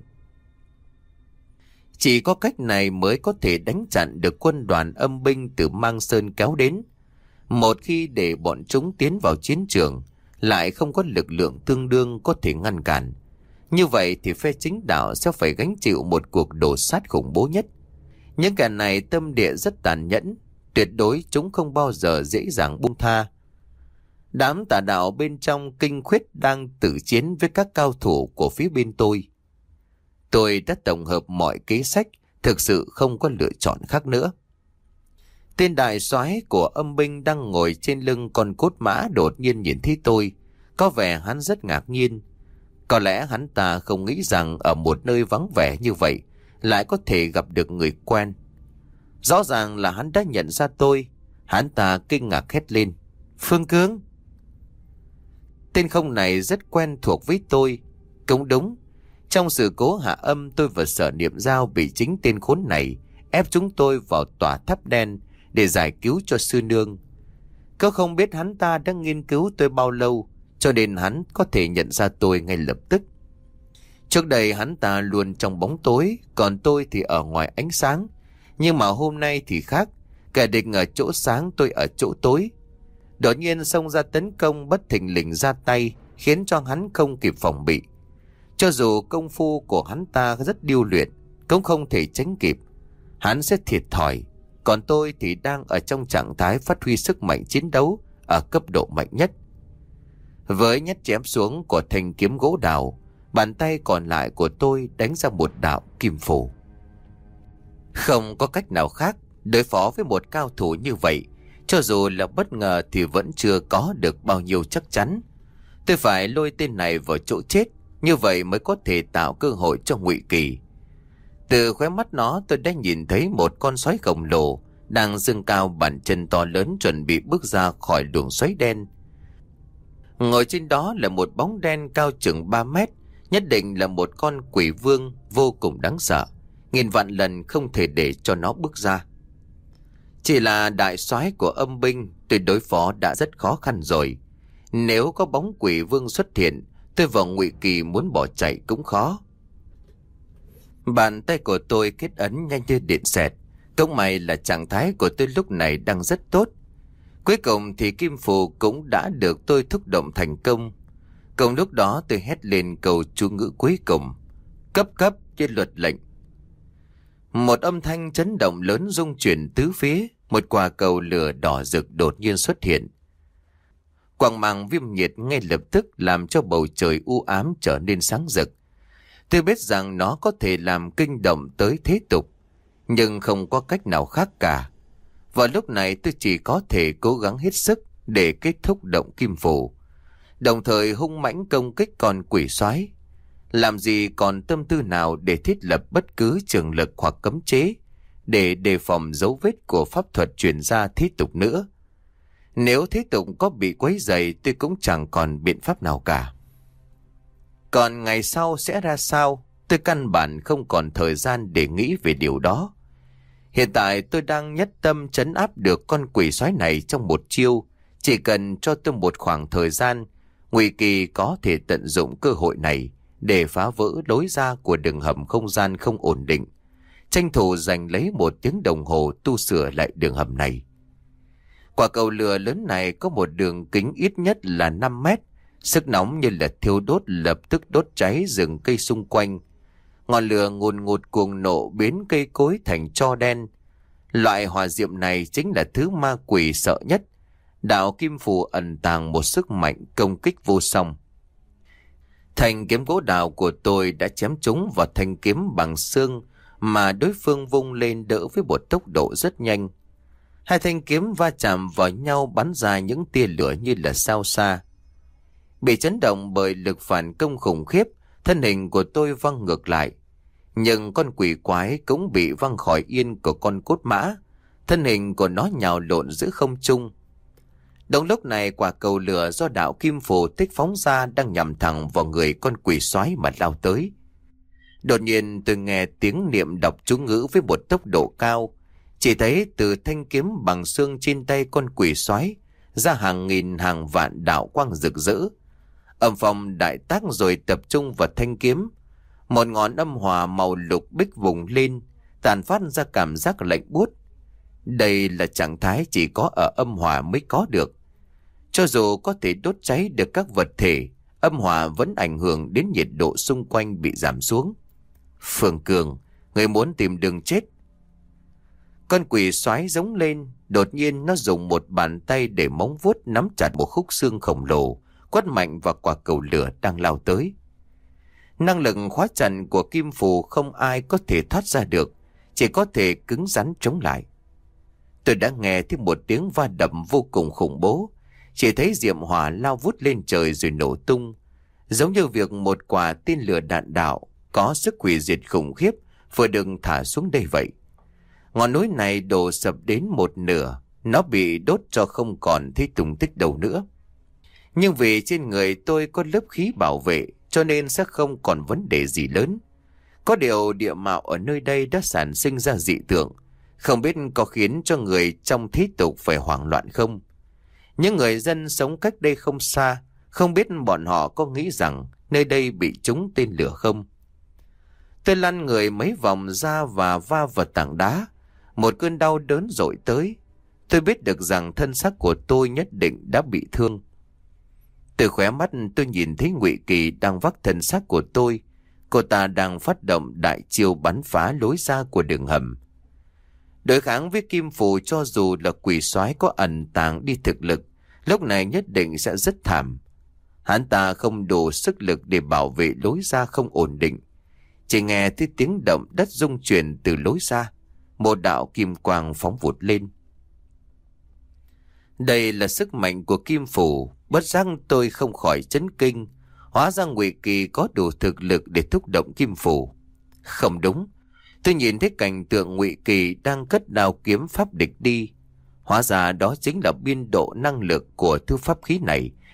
Chỉ có cách này mới có thể đánh chặn được quân đoàn âm binh từ Mang Sơn kéo đến. Một khi để bọn chúng tiến vào chiến trường, lại không có lực lượng tương đương có thể ngăn cản. Như vậy thì phe chính đạo sẽ phải gánh chịu một cuộc đổ sát khủng bố nhất. Những kẻ này tâm địa rất tàn nhẫn, tuyệt đối chúng không bao giờ dễ dàng buông tha. Đám tà đạo bên trong kinh khuyết đang tử chiến với các cao thủ của phía bên tôi. Tôi đã tổng hợp mọi kế sách, thực sự không có lựa chọn khác nữa. Tên đại soái của âm binh đang ngồi trên lưng con cốt mã đột nhiên nhìn thấy tôi. Có vẻ hắn rất ngạc nhiên. Có lẽ hắn ta không nghĩ rằng ở một nơi vắng vẻ như vậy lại có thể gặp được người quen. Rõ ràng là hắn đã nhận ra tôi. Hắn ta kinh ngạc hét lên: Phương Cương! Tên không này rất quen thuộc với tôi. Cũng đúng, trong sự cố hạ âm, tôi và Sở Niệm Giao bị chính tên khốn này ép chúng tôi vào tòa tháp đen để giải cứu cho sư nương. Có không biết hắn ta đã nghiên cứu tôi bao lâu, cho nên hắn có thể nhận ra tôi ngay lập tức. Trước đây hắn ta luôn trong bóng tối, còn tôi thì ở ngoài ánh sáng. Nhưng mà hôm nay thì khác, kẻ địch ở chỗ sáng, tôi ở chỗ tối. Đột nhiên xông ra tấn công, bất thình lình ra tay, khiến cho hắn không kịp phòng bị. Cho dù công phu của hắn ta rất điêu luyện, cũng không thể tránh kịp. Hắn sẽ thiệt thòi, còn tôi thì đang ở trong trạng thái phát huy sức mạnh chiến đấu ở cấp độ mạnh nhất. Với nhát chém xuống của thanh kiếm gỗ đào, bàn tay còn lại của tôi đánh ra một đạo kim phù. Không có cách nào khác, đối phó với một cao thủ như vậy, cho dù là bất ngờ thì vẫn chưa có được bao nhiêu chắc chắn. Tôi phải lôi tên này vào chỗ chết, như vậy mới có thể tạo cơ hội cho Ngụy Kỳ. Từ khóe mắt nó, tôi đã nhìn thấy một con sói khổng lồ đang giương cao bàn chân to lớn, chuẩn bị bước ra khỏi luồng xoáy đen. Ngồi trên đó là một bóng đen cao chừng ba mét, nhất định là một con quỷ vương vô cùng đáng sợ, nghìn vạn lần không thể để cho nó bước ra. Chỉ là đại soái của âm binh, tôi đối phó đã rất khó khăn rồi. Nếu có bóng quỷ vương xuất hiện, tôi và Ngụy Kỳ muốn bỏ chạy cũng khó. Bàn tay của tôi kết ấn nhanh như điện xẹt. Cũng may là trạng thái của tôi lúc này đang rất tốt. Cuối cùng thì kim phù cũng đã được tôi thúc động thành công. Cùng lúc đó tôi hét lên câu chú ngữ cuối cùng: cấp cấp trên luật lệnh. Một âm thanh chấn động lớn rung chuyển tứ phía. Một quả cầu lửa đỏ rực đột nhiên xuất hiện. Quang mang viêm nhiệt ngay lập tức làm cho bầu trời u ám trở nên sáng rực. Tôi biết rằng nó có thể làm kinh động tới thế tục, nhưng không có cách nào khác cả. Vào lúc này tôi chỉ có thể cố gắng hết sức để kết thúc động kim phù, đồng thời hung mãnh công kích con quỷ soái. Làm gì còn tâm tư nào để thiết lập bất cứ trường lực hoặc cấm chế để đề phòng dấu vết của pháp thuật truyền ra thế tục nữa. Nếu thế tục có bị quấy rầy, tôi cũng chẳng còn biện pháp nào cả. Còn ngày sau sẽ ra sao, tôi căn bản không còn thời gian để nghĩ về điều đó. Hiện tại tôi đang nhất tâm trấn áp được con quỷ soái này trong một chiêu. Chỉ cần cho tôi một khoảng thời gian, Ngụy Kỳ có thể tận dụng cơ hội này để phá vỡ lối ra của đường hầm không gian không ổn định, tranh thủ giành lấy một tiếng đồng hồ tu sửa lại đường hầm này. Quả cầu lửa lớn này có một đường kính ít nhất là năm mét, sức nóng như là thiêu đốt lập tức đốt cháy rừng cây xung quanh. Ngọn lửa ngùn ngụt cuồng nộ biến cây cối thành tro đen. Loại hỏa diệm này chính là thứ ma quỷ sợ nhất. Đạo kim phù ẩn tàng một sức mạnh công kích vô song. Thanh kiếm gỗ đào của tôi đã chém trúng vào thanh kiếm bằng xương mà đối phương vung lên đỡ với một tốc độ rất nhanh. Hai thanh kiếm va chạm vào nhau bắn ra những tia lửa như là sao xa. Bị chấn động bởi lực phản công khủng khiếp, thân hình của tôi văng ngược lại. Nhưng con quỷ quái cũng bị văng khỏi yên của con cốt mã. Thân hình của nó nhào lộn giữa không trung. Đúng lúc này quả cầu lửa do đạo kim phù tích phóng ra đang nhằm thẳng vào người con quỷ soái mà lao tới. Đột nhiên tôi nghe tiếng niệm đọc chú ngữ với một tốc độ cao. Chỉ thấy từ thanh kiếm bằng xương trên tay con quỷ soái ra hàng nghìn hàng vạn đạo quang rực rỡ. Âm phong đại tác rồi tập trung vào thanh kiếm. Một ngọn âm hòa màu lục bích vùng lên, tàn phát ra cảm giác lạnh buốt. Đây là trạng thái chỉ có ở âm hỏa mới có được. Cho dù có thể đốt cháy được các vật thể, âm hỏa vẫn ảnh hưởng đến nhiệt độ xung quanh bị giảm xuống. Phương Cường, người muốn tìm đường chết. Con quỷ xoáy giống lên, đột nhiên nó dùng một bàn tay để móng vuốt nắm chặt một khúc xương khổng lồ, quất mạnh vào quả cầu lửa đang lao tới. Năng lực khóa chặt của kim phù không ai có thể thoát ra được, chỉ có thể cứng rắn chống lại. Tôi đã nghe thấy một tiếng va đập vô cùng khủng bố, chỉ thấy diệm hỏa lao vút lên trời rồi nổ tung, giống như việc một quả tên lửa đạn đạo có sức hủy diệt khủng khiếp vừa được thả xuống đây vậy. Ngọn núi này đổ sập đến một nửa, nó bị đốt cho không còn thấy tung tích đâu nữa. Nhưng vì trên người tôi có lớp khí bảo vệ cho nên sẽ không còn vấn đề gì lớn. Có điều địa mạo ở nơi đây đã sản sinh ra dị tượng, không biết có khiến cho người trong thế tục phải hoảng loạn không. Những người dân sống cách đây không xa, không biết bọn họ có nghĩ rằng nơi đây bị trúng tên lửa không. Tôi lăn người mấy vòng ra và va vào tảng đá. Một cơn đau đớn dội tới. Tôi biết được rằng thân xác của tôi nhất định đã bị thương. Từ khóe mắt tôi nhìn thấy Ngụy Kỳ đang vác thân xác của tôi. Cô ta đang phát động đại chiêu bắn phá lối ra của đường hầm. Đối kháng với kim phù cho dù là quỷ soái có ẩn tàng đi thực lực, lúc này nhất định sẽ rất thảm. Hắn ta không đủ sức lực để bảo vệ lối ra không ổn định. Chỉ nghe thấy tiếng động đất rung chuyển từ lối ra. Một đạo kim quang phóng vụt lên. Đây là sức mạnh của kim phù. Bất giác tôi không khỏi chấn kinh. Hóa ra Ngụy Kỳ có đủ thực lực để thúc động kim phù. Không đúng. Tôi nhìn thấy cảnh tượng Ngụy Kỳ đang cất đao kiếm pháp địch đi. Hóa ra đó chính là biên độ năng lực của thư pháp khí này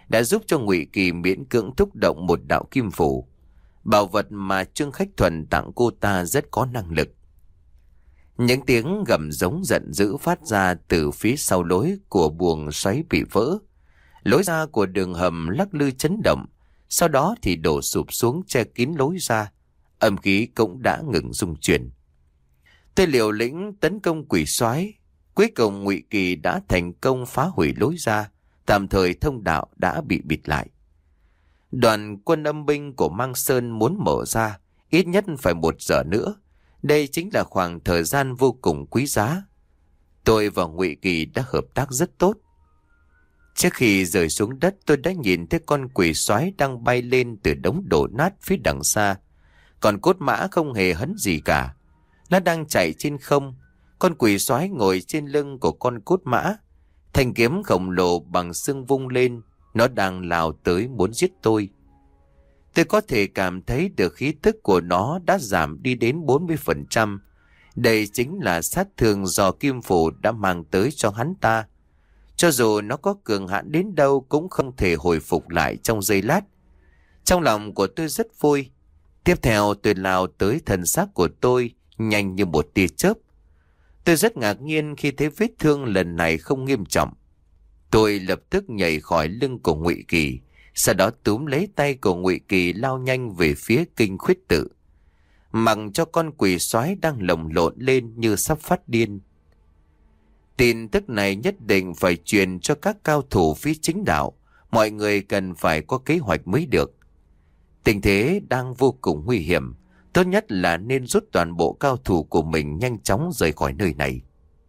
đã giúp cho Ngụy Kỳ miễn cưỡng thúc động một đạo kim phủ. Bảo vật mà Trương Khách Thuần tặng cô ta rất có năng lực. Những tiếng gầm giống giận dữ phát ra từ phía sau lối của buồng xoáy bị vỡ. Lối ra của đường hầm lắc lư chấn động, sau đó thì đổ sụp xuống che kín lối ra. Âm khí cũng đã ngừng rung chuyển. Tôi liều lĩnh tấn công quỷ soái. Cuối cùng Ngụy Kỳ đã thành công phá hủy lối ra, tạm thời thông đạo đã bị bịt lại. Đoàn quân âm binh của Mang Sơn muốn mở ra, ít nhất phải một giờ nữa. Đây chính là khoảng thời gian vô cùng quý giá. Tôi và Ngụy Kỳ đã hợp tác rất tốt. Trước khi rời xuống đất, tôi đã nhìn thấy con quỷ soái đang bay lên từ đống đổ nát phía đằng xa. Còn cốt mã không hề hấn gì cả. Nó đang chạy trên không. Con quỷ soái ngồi trên lưng của con cốt mã. Thanh kiếm khổng lồ bằng xương vung lên. Nó đang lao tới muốn giết tôi. Tôi có thể cảm thấy được khí tức của nó đã giảm đi đến bốn mươi phần trăm. Đây chính là sát thương do kim phủ đã mang tới cho hắn ta. Cho dù nó có cường hãn đến đâu cũng không thể hồi phục lại trong giây lát. Trong lòng của tôi rất vui. Tiếp theo tôi lao tới thân xác của tôi nhanh như một tia chớp. Tôi rất ngạc nhiên khi thấy vết thương lần này không nghiêm trọng. Tôi lập tức nhảy khỏi lưng của Ngụy Kỳ, sau đó túm lấy tay của Ngụy Kỳ lao nhanh về phía Kinh Khuyết Tự, mặc cho con quỷ soái đang lồng lộn lên như sắp phát điên. Tin tức này nhất định phải truyền cho các cao thủ phía chính đạo. Mọi người cần phải có kế hoạch mới được. Tình thế đang vô cùng nguy hiểm. Tốt nhất là nên rút toàn bộ cao thủ của mình nhanh chóng rời khỏi nơi này.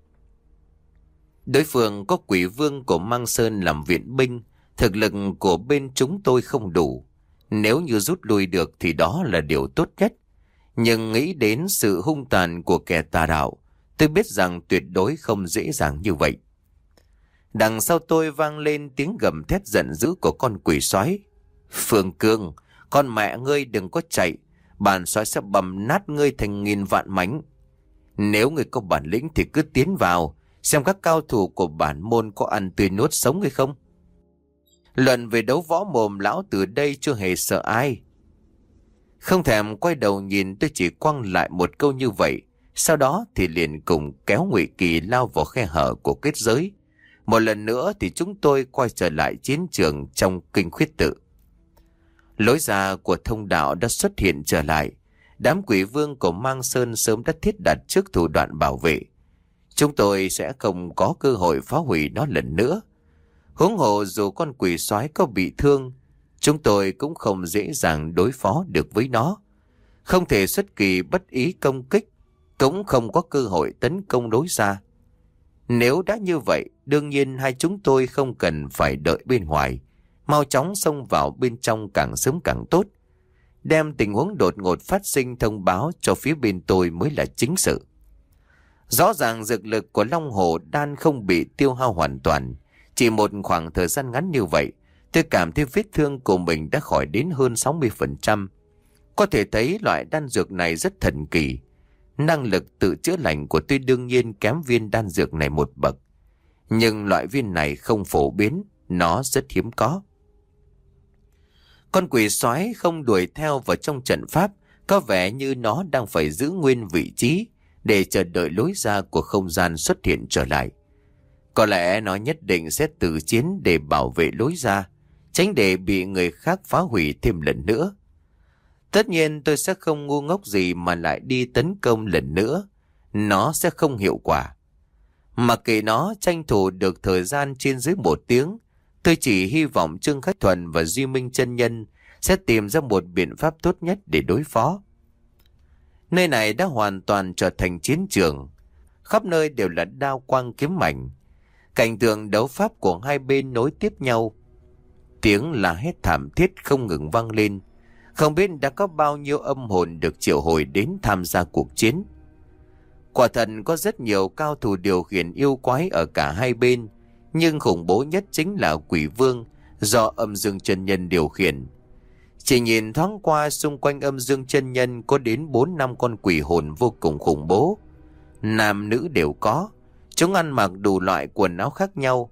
Đối phương có quỷ vương của Mang Sơn làm viện binh. Thực lực của bên chúng tôi không đủ. Nếu như rút lui được thì đó là điều tốt nhất. Nhưng nghĩ đến sự hung tàn của kẻ tà đạo, tôi biết rằng tuyệt đối không dễ dàng như vậy. Đằng sau tôi vang lên tiếng gầm thét giận dữ của con quỷ soái. Phương Cương, con mẹ ngươi đừng có chạy. Bản soái sẽ bầm nát ngươi thành nghìn vạn mảnh. Nếu ngươi có bản lĩnh thì cứ tiến vào, xem các cao thủ của bản môn có ăn tươi nuốt sống hay không. Luận về đấu võ mồm, lão từ đây chưa hề sợ ai. Không thèm quay đầu nhìn, tôi chỉ quăng lại một câu như vậy. Sau đó thì liền cùng kéo Ngụy Kỳ lao vào khe hở của kết giới. Một lần nữa thì chúng tôi quay trở lại chiến trường trong Kinh Khuyết Tự. Lối ra của thông đạo đã xuất hiện trở lại. Đám quỷ vương của Mang Sơn sớm đã thiết đặt trước thủ đoạn bảo vệ. Chúng tôi sẽ không có cơ hội phá hủy nó lần nữa. Huống hồ dù con quỷ soái có bị thương, chúng tôi cũng không dễ dàng đối phó được với nó. Không thể xuất kỳ bất ý công kích, cũng không có cơ hội tấn công đối ra. Nếu đã như vậy, đương nhiên hai chúng tôi không cần phải đợi bên ngoài, mau chóng xông vào bên trong càng sớm càng tốt. Đem tình huống đột ngột phát sinh thông báo cho phía bên tôi mới là chính sự. Rõ ràng dược lực của Long Hổ Đan không bị tiêu hao hoàn toàn. Chỉ một khoảng thời gian ngắn như vậy, tôi cảm thấy vết thương của mình đã khỏi đến hơn sáu mươi phần trăm. Có thể thấy loại đan dược này rất thần kỳ. Năng lực tự chữa lành của tôi đương nhiên kém viên đan dược này một bậc. Nhưng loại viên này không phổ biến, nó rất hiếm có. Con quỷ soái không đuổi theo vào trong trận pháp, có vẻ như nó đang phải giữ nguyên vị trí để chờ đợi lối ra của không gian xuất hiện trở lại. Có lẽ nó nhất định sẽ tự chiến để bảo vệ lối ra, tránh để bị người khác phá hủy thêm lần nữa. Tất nhiên tôi sẽ không ngu ngốc gì mà lại đi tấn công lần nữa. Nó sẽ không hiệu quả. Mặc kệ nó tranh thủ được thời gian trên dưới một tiếng, tôi chỉ hy vọng Trương Khách Thuần và Duy Minh chân nhân sẽ tìm ra một biện pháp tốt nhất để đối phó. Nơi này đã hoàn toàn trở thành chiến trường. Khắp nơi đều là đao quang kiếm mảnh. Cảnh tượng đấu pháp của hai bên nối tiếp nhau. Tiếng la hét thảm thiết không ngừng vang lên. Không biết đã có bao nhiêu âm hồn được triệu hồi đến tham gia cuộc chiến. Quả thật có rất nhiều cao thủ điều khiển yêu quái ở cả hai bên. Nhưng khủng bố nhất chính là quỷ vương do âm dương chân nhân điều khiển. Chỉ nhìn thoáng qua xung quanh âm dương chân nhân có đến bốn năm con quỷ hồn vô cùng khủng bố. Nam nữ đều có. Chúng ăn mặc đủ loại quần áo khác nhau.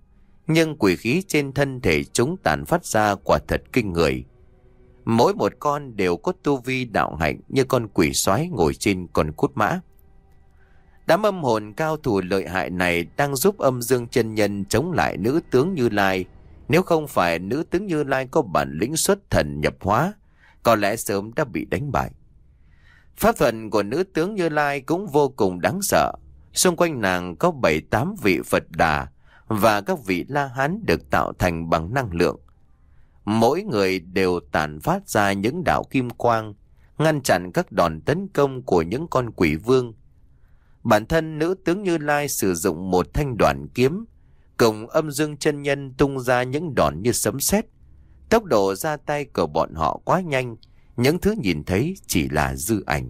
nhưng quỷ khí trên thân thể chúng tản phát ra quả thật kinh người. Mỗi một con đều có tu vi đạo hạnh như con quỷ soái ngồi trên con cút mã. Đám âm hồn cao thủ lợi hại này đang giúp Âm Dương chân nhân chống lại nữ tướng Như Lai. Nếu không phải nữ tướng Như Lai có bản lĩnh xuất thần nhập hóa, có lẽ sớm đã bị đánh bại. Pháp thuật của nữ tướng Như Lai cũng vô cùng đáng sợ. Xung quanh nàng có bảy tám vị Phật Đà và các vị La Hán được tạo thành bằng năng lượng. Mỗi người đều tản phát ra những đạo kim quang, ngăn chặn các đòn tấn công của những con quỷ vương. Bản thân nữ tướng Như Lai sử dụng một thanh đoản kiếm, cùng Âm Dương chân nhân tung ra những đòn như sấm sét. Tốc độ ra tay của bọn họ quá nhanh, những thứ nhìn thấy chỉ là dư ảnh.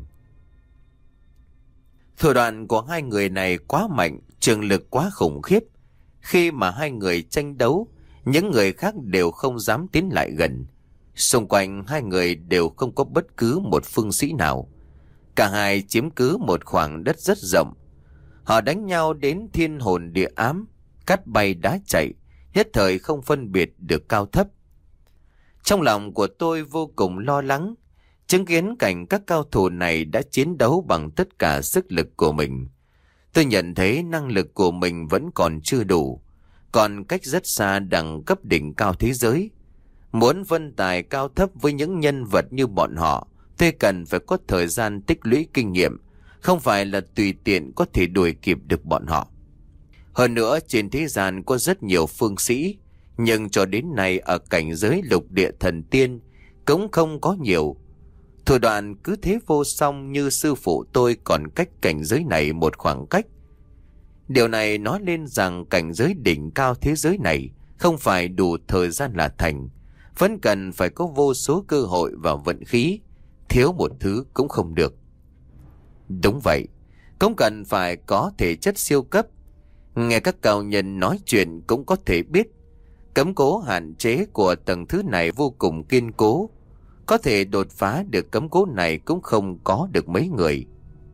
Thủ đoạn của hai người này quá mạnh, trường lực quá khủng khiếp. Khi mà hai người tranh đấu, những người khác đều không dám tiến lại gần. Xung quanh hai người đều không có bất cứ một phương sĩ nào. Cả hai chiếm cứ một khoảng đất rất rộng. Họ đánh nhau đến thiên hồn địa ám, cắt bay đá chạy, nhất thời không phân biệt được cao thấp. Trong lòng của tôi vô cùng lo lắng, chứng kiến cảnh các cao thủ này đã chiến đấu bằng tất cả sức lực của mình. Tôi nhận thấy năng lực của mình vẫn còn chưa đủ, còn cách rất xa đẳng cấp đỉnh cao thế giới. Muốn phân tài cao thấp với những nhân vật như bọn họ, tôi cần phải có thời gian tích lũy kinh nghiệm, không phải là tùy tiện có thể đuổi kịp được bọn họ. Hơn nữa, trên thế gian có rất nhiều phương sĩ, nhưng cho đến nay ở cảnh giới lục địa thần tiên cũng không có nhiều. Thủ đoạn cứ thế vô song như sư phụ tôi còn cách cảnh giới này một khoảng cách. Điều này nói lên rằng cảnh giới đỉnh cao thế giới này không phải đủ thời gian là thành, vẫn cần phải có vô số cơ hội và vận khí, thiếu một thứ cũng không được. Đúng vậy, cũng cần phải có thể chất siêu cấp. Nghe các cao nhân nói chuyện cũng có thể biết, cấm cố hạn chế của tầng thứ này vô cùng kiên cố. Có thể đột phá được cấm cố này cũng không có được mấy người.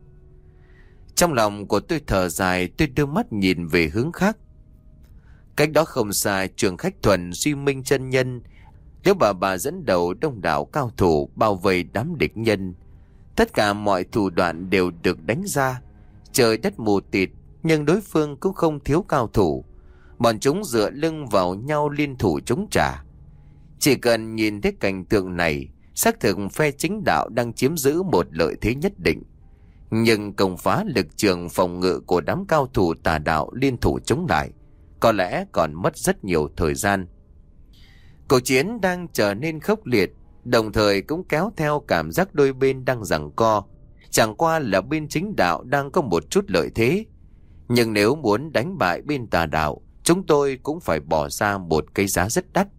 Trong lòng của tôi thở dài, tôi đưa mắt nhìn về hướng khác. Cách đó không xa, Trường Khách Thuần, Duy Minh chân nhân, Liễu Bà Bà dẫn đầu đông đảo cao thủ bao vây đám địch nhân. Tất cả mọi thủ đoạn đều được đánh ra. Trời đất mù tịt, nhưng đối phương cũng không thiếu cao thủ. Bọn chúng dựa lưng vào nhau liên thủ chống trả. Chỉ cần nhìn thấy cảnh tượng này, xác thực phe chính đạo đang chiếm giữ một lợi thế nhất định. Nhưng công phá lực trường phòng ngự của đám cao thủ tà đạo liên thủ chống lại, có lẽ còn mất rất nhiều thời gian. Cuộc chiến đang trở nên khốc liệt, đồng thời cũng kéo theo cảm giác đôi bên đang giằng co. Chẳng qua là bên chính đạo đang có một chút lợi thế. Nhưng nếu muốn đánh bại bên tà đạo, chúng tôi cũng phải bỏ ra một cái giá rất đắt.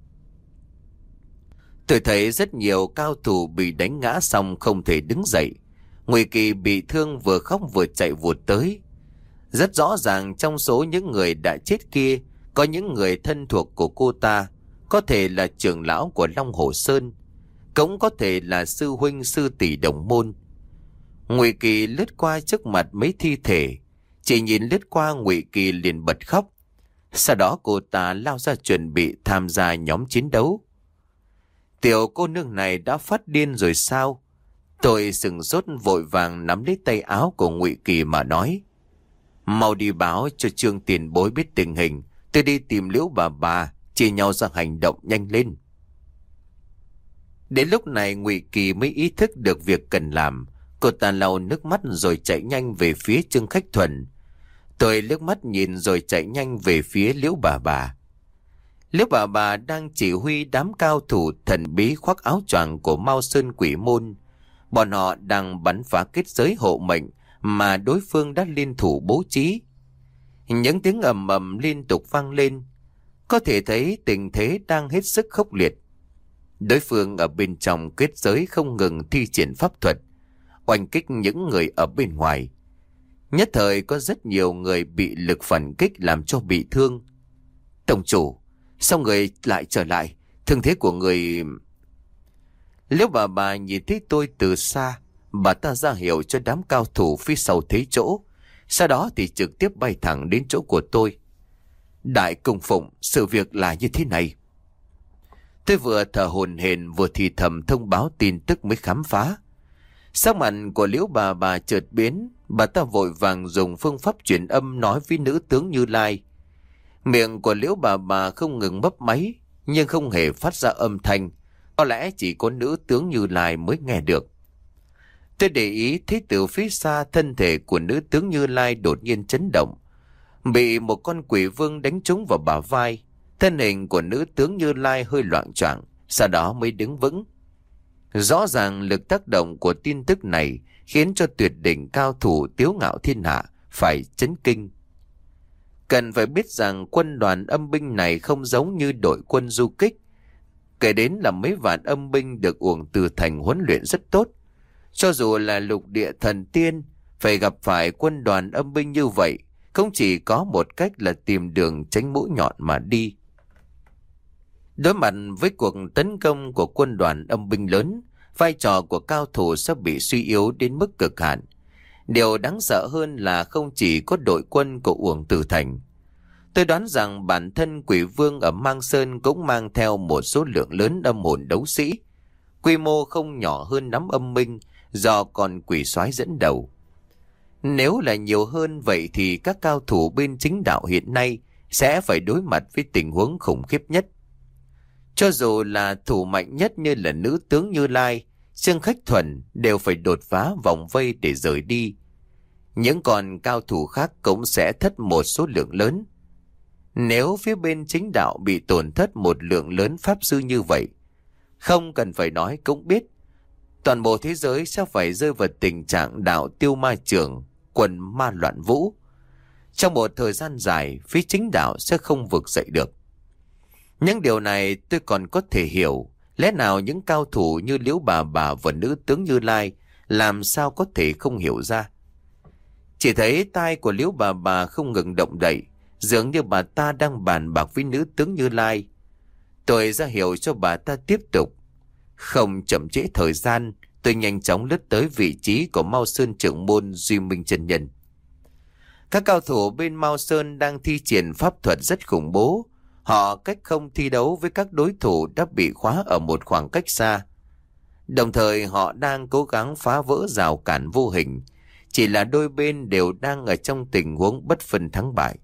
Tôi thấy rất nhiều cao thủ bị đánh ngã xong không thể đứng dậy. Ngụy Kỳ bị thương vừa khóc vừa chạy vụt tới. Rất rõ ràng trong số những người đã chết kia, có những người thân thuộc của cô ta, có thể là trưởng lão của Long Hồ Sơn, cũng có thể là sư huynh sư tỷ đồng môn. Ngụy Kỳ lướt qua trước mặt mấy thi thể, chỉ nhìn lướt qua Ngụy Kỳ liền bật khóc. Sau đó cô ta lao ra chuẩn bị tham gia nhóm chiến đấu. Tiểu cô nương này đã phát điên rồi sao? Tôi sừng sốt vội vàng nắm lấy tay áo của Ngụy Kỳ mà nói: Mau đi báo cho Trương tiền bối biết tình hình, tôi đi tìm Liễu Bà Bà, chia nhau ra hành động nhanh lên. Đến lúc này Ngụy Kỳ mới ý thức được việc cần làm. Cô ta lau nước mắt rồi chạy nhanh về phía Trương Khách Thuần. Tôi liếc mắt nhìn rồi chạy nhanh về phía Liễu Bà Bà. Liễu Bà Bà đang chỉ huy đám cao thủ thần bí khoác áo choàng của Mao Sơn Quỷ Môn. Bọn họ đang bắn phá kết giới hộ mệnh mà đối phương đã liên thủ bố trí. Những tiếng ầm ầm liên tục vang lên, có thể thấy tình thế đang hết sức khốc liệt. Đối phương ở bên trong kết giới không ngừng thi triển pháp thuật, oanh kích những người ở bên ngoài. Nhất thời có rất nhiều người bị lực phản kích làm cho bị thương. Tổng chủ, sao người lại trở lại? Thương thế của người... Liễu Bà Bà nhìn thấy tôi từ xa, bà ta ra hiệu cho đám cao thủ phía sau thế chỗ, sau đó thì trực tiếp bay thẳng đến chỗ của tôi. Đại cung phụng, sự việc là như thế này. Tôi vừa thở hổn hển vừa thì thầm thông báo tin tức mới khám phá. Sắc mặt của Liễu bà bà chợt biến, bà ta vội vàng dùng phương pháp truyền âm nói với nữ tướng Như Lai. Miệng của Liễu bà bà không ngừng mấp máy, nhưng không hề phát ra âm thanh. Có lẽ chỉ có nữ tướng Như Lai mới nghe được. Tôi để ý thấy từ phía xa thân thể của nữ tướng Như Lai đột nhiên chấn động, bị một con quỷ vương đánh trúng vào bả vai. Thân hình của nữ tướng Như Lai hơi loạng choạng, sau đó mới đứng vững. Rõ ràng lực tác động của tin tức này khiến cho tuyệt đỉnh cao thủ Tiếu Ngạo Thiên Hạ phải chấn kinh. Cần phải biết rằng quân đoàn âm binh này không giống như đội quân du kích. Kể đến là mấy vạn âm binh được Uổng Từ Thành huấn luyện rất tốt. Cho dù là lục địa thần tiên, phải gặp phải quân đoàn âm binh như vậy, không chỉ có một cách là tìm đường tránh mũi nhọn mà đi. Đối mặt với cuộc tấn công của quân đoàn âm binh lớn, vai trò của cao thủ sẽ bị suy yếu đến mức cực hạn. Điều đáng sợ hơn là không chỉ có đội quân của Uổng Từ Thành. Tôi đoán rằng bản thân quỷ vương ở Mang Sơn cũng mang theo một số lượng lớn âm hồn đấu sĩ. Quy mô không nhỏ hơn nắm âm minh do con quỷ soái dẫn đầu. Nếu là nhiều hơn vậy thì các cao thủ bên chính đạo hiện nay sẽ phải đối mặt với tình huống khủng khiếp nhất. Cho dù là thủ mạnh nhất như là nữ tướng Như Lai, Dương Khách Thuần đều phải đột phá vòng vây để rời đi. Những con cao thủ khác cũng sẽ thất một số lượng lớn. Nếu phía bên chính đạo bị tổn thất một lượng lớn pháp sư như vậy, không cần phải nói cũng biết, toàn bộ thế giới sẽ phải rơi vào tình trạng đạo tiêu ma trường, quần ma loạn vũ. Trong một thời gian dài, phía chính đạo sẽ không vực dậy được. Những điều này tôi còn có thể hiểu. Lẽ nào những cao thủ như Liễu bà bà và nữ tướng Như Lai làm sao có thể không hiểu ra. Chỉ thấy tai của Liễu bà bà không ngừng động đậy, dường như bà ta đang bàn bạc với nữ tướng Như Lai. Tôi ra hiệu cho bà ta tiếp tục. Không chậm trễ thời gian, tôi nhanh chóng lướt tới vị trí của Mao Sơn trưởng môn Duy Minh chân nhân. Các cao thủ bên Mao Sơn đang thi triển pháp thuật rất khủng bố. Họ cách không thi đấu với các đối thủ đã bị khóa ở một khoảng cách xa. Đồng thời họ đang cố gắng phá vỡ rào cản vô hình. Chỉ là đôi bên đều đang ở trong tình huống bất phân thắng bại.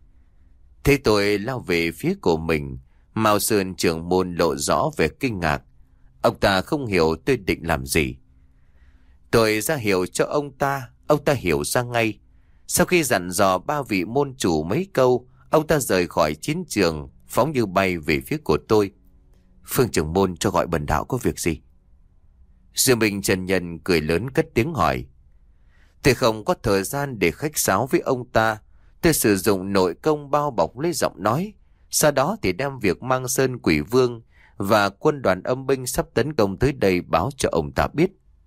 Thế tôi lao về phía của mình. Mao Sơn trưởng môn lộ rõ vẻ kinh ngạc. Ông ta không hiểu tôi định làm gì. Tôi ra hiệu cho ông ta. Ông ta hiểu ra ngay. Sau khi dặn dò ba vị môn chủ mấy câu, ông ta rời khỏi chiến trường, phóng như bay về phía của tôi. Phương trưởng môn cho gọi bần đạo có việc gì? Dư Minh chân nhân cười lớn cất tiếng hỏi. Tôi không có thời gian để khách sáo với ông ta. Tôi sử dụng nội công bao bọc lấy giọng nói. Sau đó thì đem việc Mang Sơn Quỷ Vương và quân đoàn âm binh sắp tấn công tới đây báo cho ông ta biết.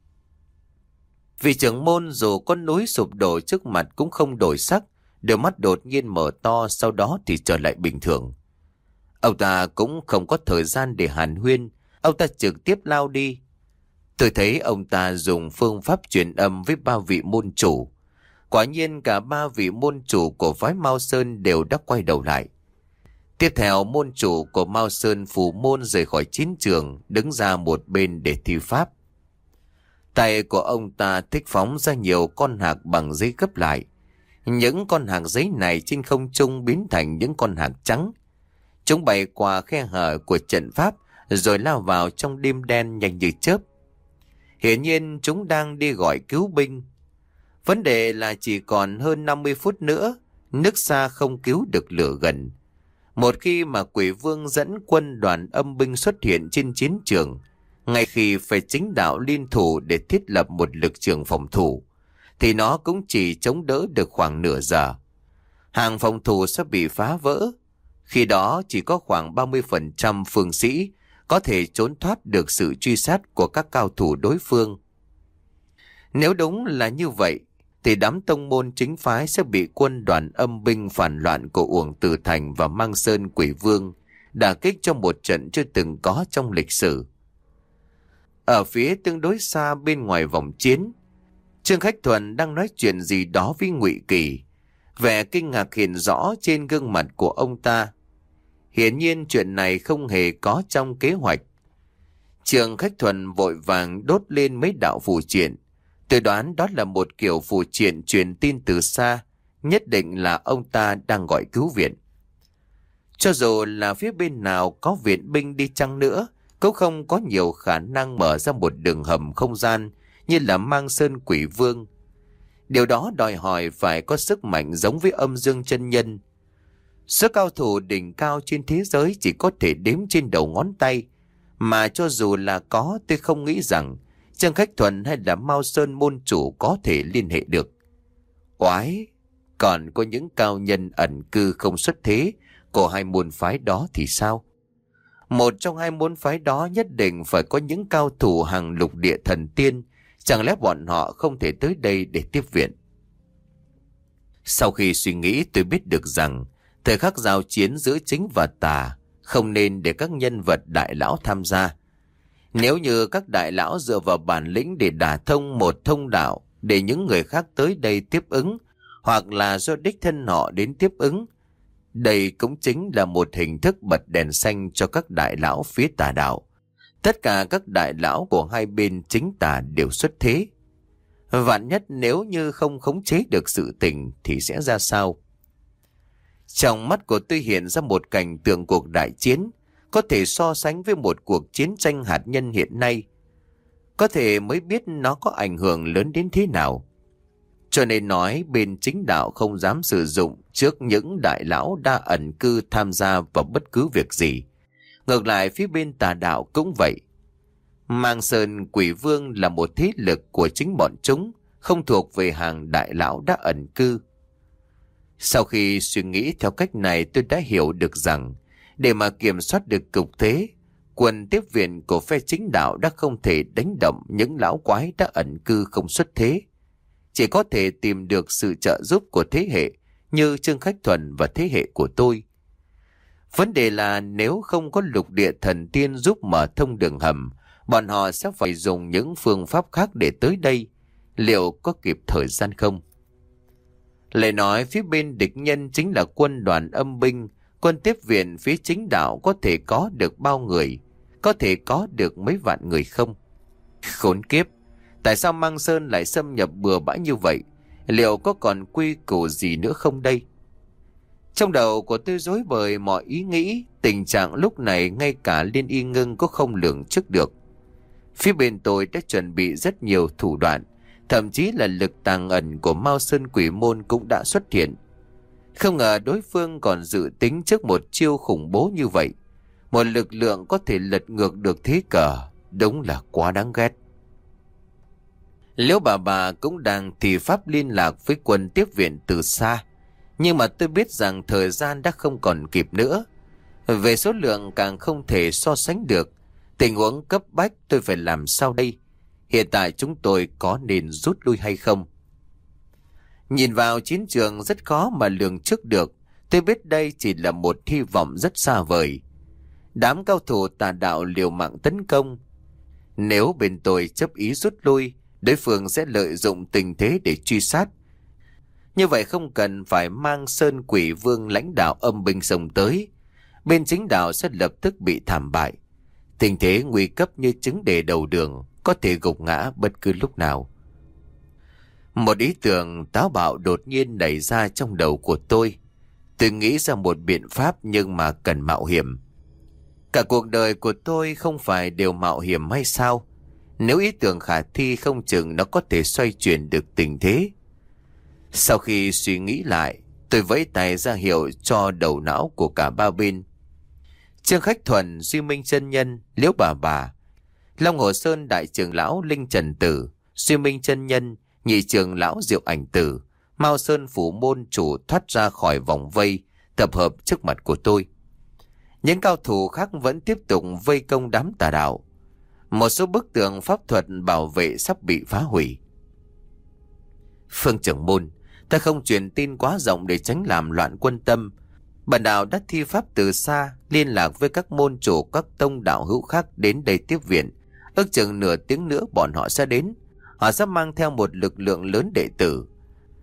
Vị trưởng môn dù có núi sụp đổ trước mặt cũng không đổi sắc, đôi mắt đột nhiên mở to, sau đó thì trở lại bình thường. Ông ta cũng không có thời gian để hàn huyên, ông ta trực tiếp lao đi. Tôi thấy ông ta dùng phương pháp truyền âm với ba vị môn chủ. Quả nhiên cả ba vị môn chủ của phái Mao Sơn đều đã quay đầu lại. Tiếp theo môn chủ của Mao Sơn Phù Môn rời khỏi chiến trường, đứng ra một bên để thi pháp. Tay của ông ta thích phóng ra nhiều con hạc bằng giấy gấp lại. Những con hạc giấy này trên không trung biến thành những con hạc trắng. Chúng bay qua khe hở của trận pháp rồi lao vào trong đêm đen nhanh như chớp. Hiển nhiên chúng đang đi gọi cứu binh. Vấn đề là chỉ còn hơn năm mươi phút nữa, nước xa không cứu được lửa gần. Một khi mà Quỷ Vương dẫn quân đoàn âm binh xuất hiện trên chiến trường, ngay khi phải chính đạo liên thủ để thiết lập một lực trường phòng thủ, thì nó cũng chỉ chống đỡ được khoảng nửa giờ. Hàng phòng thủ sẽ bị phá vỡ. Khi đó chỉ có khoảng ba mươi phần trăm phương sĩ có thể trốn thoát được sự truy sát của các cao thủ đối phương. Nếu đúng là như vậy, thì đám tông môn chính phái sẽ bị quân đoàn âm binh phản loạn của Uổng Từ Thành và Mang Sơn Quỷ Vương đả kích trong một trận chưa từng có trong lịch sử. Ở phía tương đối xa bên ngoài vòng chiến, Trương Khách Thuần đang nói chuyện gì đó với Ngụy Kỳ. Vẻ kinh ngạc hiện rõ trên gương mặt của ông ta. Hiển nhiên chuyện này không hề có trong kế hoạch. Trường Khách Thuần vội vàng đốt lên mấy đạo phù triện. Tôi đoán đó là một kiểu phù triện truyền tin từ xa, nhất định là ông ta đang gọi cứu viện. Cho dù là phía bên nào có viện binh đi chăng nữa, cũng không có nhiều khả năng mở ra một đường hầm không gian như là Mang Sơn Quỷ Vương. Điều đó đòi hỏi phải có sức mạnh giống với Âm Dương Chân Nhân. Số cao thủ đỉnh cao trên thế giới chỉ có thể đếm trên đầu ngón tay, mà cho dù là có, tôi không nghĩ rằng Trương Khách Thuần hay là Mao Sơn môn chủ có thể liên hệ được. Oái, còn có những cao nhân ẩn cư không xuất thế của hai môn phái đó thì sao? Một trong hai môn phái đó nhất định phải có những cao thủ hàng lục địa thần tiên, chẳng lẽ bọn họ không thể tới đây để tiếp viện? Sau khi suy nghĩ, tôi biết được rằng thời khắc giao chiến giữa chính và tà không nên để các nhân vật đại lão tham gia. Nếu như các đại lão dựa vào bản lĩnh để đả thông một thông đạo để những người khác tới đây tiếp ứng, hoặc là do đích thân họ đến tiếp ứng, đây cũng chính là một hình thức bật đèn xanh cho các đại lão phía tà đạo. Tất cả các đại lão của hai bên chính tà đều xuất thế. Vạn nhất nếu như không khống chế được sự tình thì sẽ ra sao? Trong mắt của tôi hiện ra một cảnh tượng cuộc đại chiến, có thể so sánh với một cuộc chiến tranh hạt nhân hiện nay. Có thể mới biết nó có ảnh hưởng lớn đến thế nào. Cho nên nói bên chính đạo không dám sử dụng trước những đại lão đa ẩn cư tham gia vào bất cứ việc gì. Ngược lại phía bên tà đạo cũng vậy. Mang Sơn Quỷ Vương là một thế lực của chính bọn chúng, không thuộc về hàng đại lão đa ẩn cư. Sau khi suy nghĩ theo cách này, tôi đã hiểu được rằng để mà kiểm soát được cục thế, quân tiếp viện của phe chính đạo đã không thể đánh động những lão quái đã ẩn cư không xuất thế. Chỉ có thể tìm được sự trợ giúp của thế hệ như Trương Khách Thuần và thế hệ của tôi. Vấn đề là nếu không có lục địa thần tiên giúp mở thông đường hầm, bọn họ sẽ phải dùng những phương pháp khác để tới đây. Liệu có kịp thời gian không? Lại nói phía bên địch nhân chính là quân đoàn âm binh, quân tiếp viện phía chính đạo có thể có được bao người, có thể có được mấy vạn người không? Khốn kiếp, tại sao Mang Sơn lại xâm nhập bừa bãi như vậy? Liệu có còn quy củ gì nữa không đây? Trong đầu của tôi rối bời mọi ý nghĩ, tình trạng lúc này ngay cả Liên Y Ngưng có không lường trước được. Phía bên tôi đã chuẩn bị rất nhiều thủ đoạn, thậm chí là lực tàng ẩn của Mao Sơn Quỷ Môn cũng đã xuất hiện. Không ngờ đối phương còn dự tính trước một chiêu khủng bố như vậy. Một lực lượng có thể lật ngược được thế cờ, đúng là quá đáng ghét. Liễu bà bà cũng đang thì pháp liên lạc với quân tiếp viện từ xa. Nhưng mà tôi biết rằng thời gian đã không còn kịp nữa. Về số lượng càng không thể so sánh được. Tình huống cấp bách tôi phải làm sao đây? Hiện tại chúng tôi có nên rút lui hay không? Nhìn vào chiến trường rất khó mà lường trước được. Tôi biết đây chỉ là một hy vọng rất xa vời. Đám cao thủ tà đạo liều mạng tấn công. Nếu bên tôi chấp ý rút lui, đối phương sẽ lợi dụng tình thế để truy sát. Như vậy không cần phải Mang Sơn Quỷ Vương lãnh đạo âm binh xông tới. Bên chính đạo sẽ lập tức bị thảm bại. Tình thế nguy cấp như trứng đề đầu đường, có thể gục ngã bất cứ lúc nào. Một ý tưởng táo bạo đột nhiên nảy ra trong đầu của tôi. Tôi nghĩ ra một biện pháp nhưng mà cần mạo hiểm. Cả cuộc đời của tôi không phải đều mạo hiểm hay sao? Nếu ý tưởng khả thi không chừng nó có thể xoay chuyển được tình thế. Sau khi suy nghĩ lại, tôi vẫy tay ra hiệu cho đầu não của cả ba bên. Trương Khách Thuần, Duy Minh Chân Nhân, Liễu Bà Bà, Long Hồ Sơn Đại Trưởng Lão Linh Trần Tử, Duy Minh Chân Nhân, Nhị Trưởng Lão Diệu Ảnh Tử, Mao Sơn Phủ Môn Chủ thoát ra khỏi vòng vây, tập hợp trước mặt của tôi. Những cao thủ khác vẫn tiếp tục vây công đám tà đạo. Một số bức tường pháp thuật bảo vệ sắp bị phá hủy. Phương trưởng môn, ta không truyền tin quá rộng để tránh làm loạn quân tâm. Bản đạo đã thi pháp từ xa, liên lạc với các môn chủ các tông đạo hữu khác đến đây tiếp viện. Ước chừng nửa tiếng nữa bọn họ sẽ đến. Họ sẽ mang theo một lực lượng lớn đệ tử.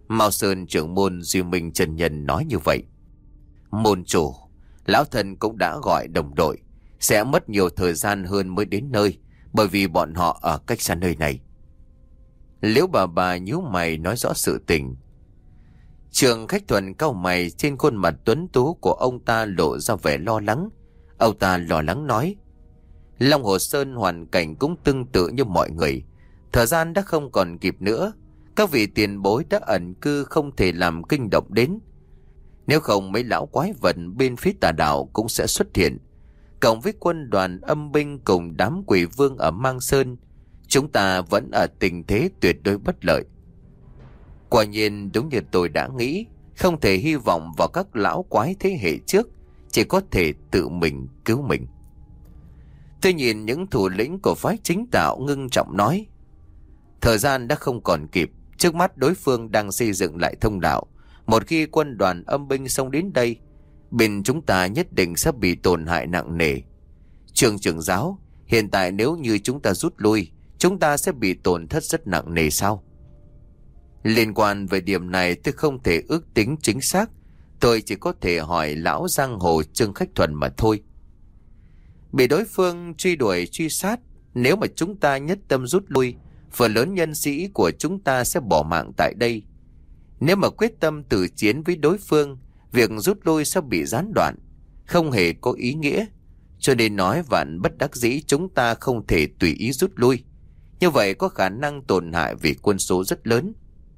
Mao Sơn trưởng môn Duy Minh chân nhân nói như vậy. Môn chủ, lão thần cũng đã gọi đồng đội, sẽ mất nhiều thời gian hơn mới đến nơi, bởi vì bọn họ ở cách xa nơi này. Liễu bà bà nhíu mày nói rõ sự tình. Trường Khách Thuần cau mày, trên khuôn mặt tuấn tú của ông ta lộ ra vẻ lo lắng. Ông ta lo lắng nói: Long Hồ Sơn hoàn cảnh cũng tương tự như mọi người, thời gian đã không còn kịp nữa. Các vị tiền bối đã ẩn cư, không thể làm kinh động đến. Nếu không, mấy lão quái vật bên phía tà đạo cũng sẽ xuất hiện, cộng với quân đoàn âm binh cùng đám quỷ vương ở Mang Sơn. Chúng ta vẫn ở tình thế tuyệt đối bất lợi. Quả nhiên đúng như tôi đã nghĩ, không thể hy vọng vào các lão quái thế hệ trước, chỉ có thể tự mình cứu mình. Tôi nhìn những thủ lĩnh của phái chính đạo ngưng trọng nói: Thời gian đã không còn kịp, trước mắt đối phương đang xây dựng lại thông đạo. Một khi quân đoàn âm binh xông đến đây, bên chúng ta nhất định sẽ bị tổn hại nặng nề. Trường trưởng giáo, hiện tại nếu như chúng ta rút lui, chúng ta sẽ bị tổn thất rất nặng nề sao? Liên quan về điểm này tôi không thể ước tính chính xác, tôi chỉ có thể hỏi lão giang hồ Trương Khách Thuần mà thôi. Bị đối phương truy đuổi truy sát, nếu mà chúng ta nhất tâm rút lui, phần lớn nhân sĩ của chúng ta sẽ bỏ mạng tại đây. Nếu mà quyết tâm tử chiến với đối phương, việc rút lui sẽ bị gián đoạn, không hề có ý nghĩa. Cho nên nói vạn bất đắc dĩ, chúng ta không thể tùy ý rút lui. Như vậy có khả năng tổn hại vì quân số rất lớn.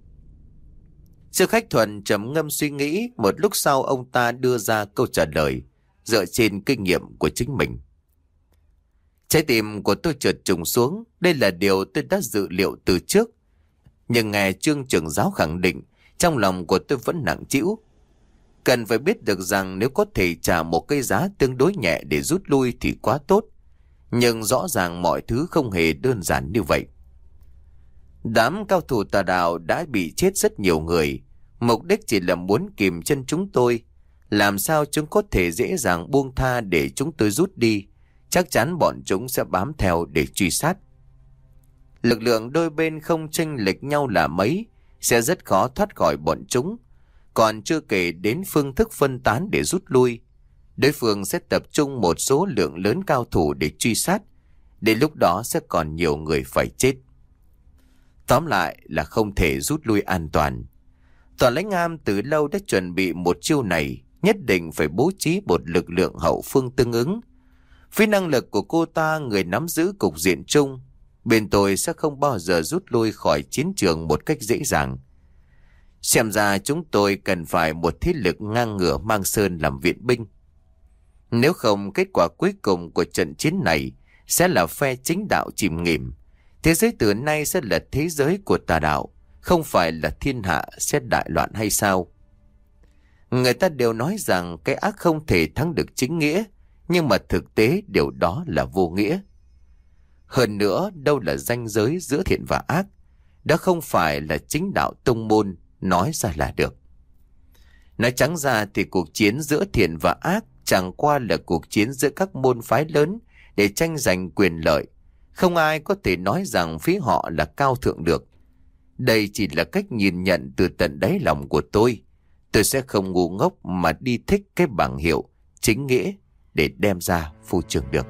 Sư Khách Thuần trầm ngâm suy nghĩ, một lúc sau ông ta đưa ra câu trả lời dựa trên kinh nghiệm của chính mình. Trái tim của tôi chợt trùng xuống, đây là điều tôi đã dự liệu từ trước. Nhưng nghe Trương trưởng giáo khẳng định, trong lòng của tôi vẫn nặng trĩu. Cần phải biết được rằng nếu có thể trả một cái giá tương đối nhẹ để rút lui thì quá tốt. Nhưng rõ ràng mọi thứ không hề đơn giản như vậy. Đám cao thủ tà đạo đã bị chết rất nhiều người. Mục đích chỉ là muốn kìm chân chúng tôi. Làm sao chúng có thể dễ dàng buông tha để chúng tôi rút đi? Chắc chắn bọn chúng sẽ bám theo để truy sát. Lực lượng đôi bên không chênh lệch nhau là mấy, sẽ rất khó thoát khỏi bọn chúng. Còn chưa kể đến phương thức phân tán để rút lui. Đối phương sẽ tập trung một số lượng lớn cao thủ để truy sát. Đến lúc đó sẽ còn nhiều người phải chết. Tóm lại là không thể rút lui an toàn. Tòa Lãnh Am từ lâu đã chuẩn bị một chiêu này, nhất định phải bố trí một lực lượng hậu phương tương ứng. Với năng lực của cô ta, người nắm giữ cục diện chung, bên tôi sẽ không bao giờ rút lui khỏi chiến trường một cách dễ dàng. Xem ra chúng tôi cần phải một thế lực ngang ngửa Mang Sơn làm viện binh. Nếu không, kết quả cuối cùng của trận chiến này sẽ là phe chính đạo chìm nghỉm. Thế giới từ nay sẽ là thế giới của tà đạo, không phải là thiên hạ sẽ đại loạn hay sao? Người ta đều nói rằng cái ác không thể thắng được chính nghĩa, nhưng mà thực tế điều đó là vô nghĩa. Hơn nữa, đâu là ranh giới giữa thiện và ác? Đó không phải là chính đạo tông môn nói ra là được. Nói trắng ra thì cuộc chiến giữa thiện và ác chẳng qua là cuộc chiến giữa các môn phái lớn để tranh giành quyền lợi. Không ai có thể nói rằng phía họ là cao thượng được. Đây chỉ là cách nhìn nhận từ tận đáy lòng của tôi. Tôi sẽ không ngu ngốc mà đi thích cái bảng hiệu chính nghĩa để đem ra phô trương được.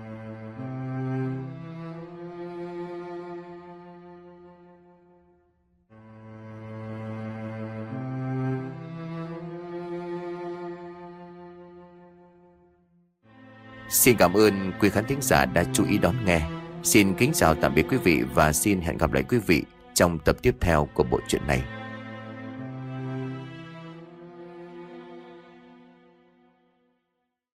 Xin cảm ơn quý khán thính giả đã chú ý đón nghe. Xin kính chào tạm biệt quý vị và xin hẹn gặp lại quý vị trong tập tiếp theo của bộ truyện này.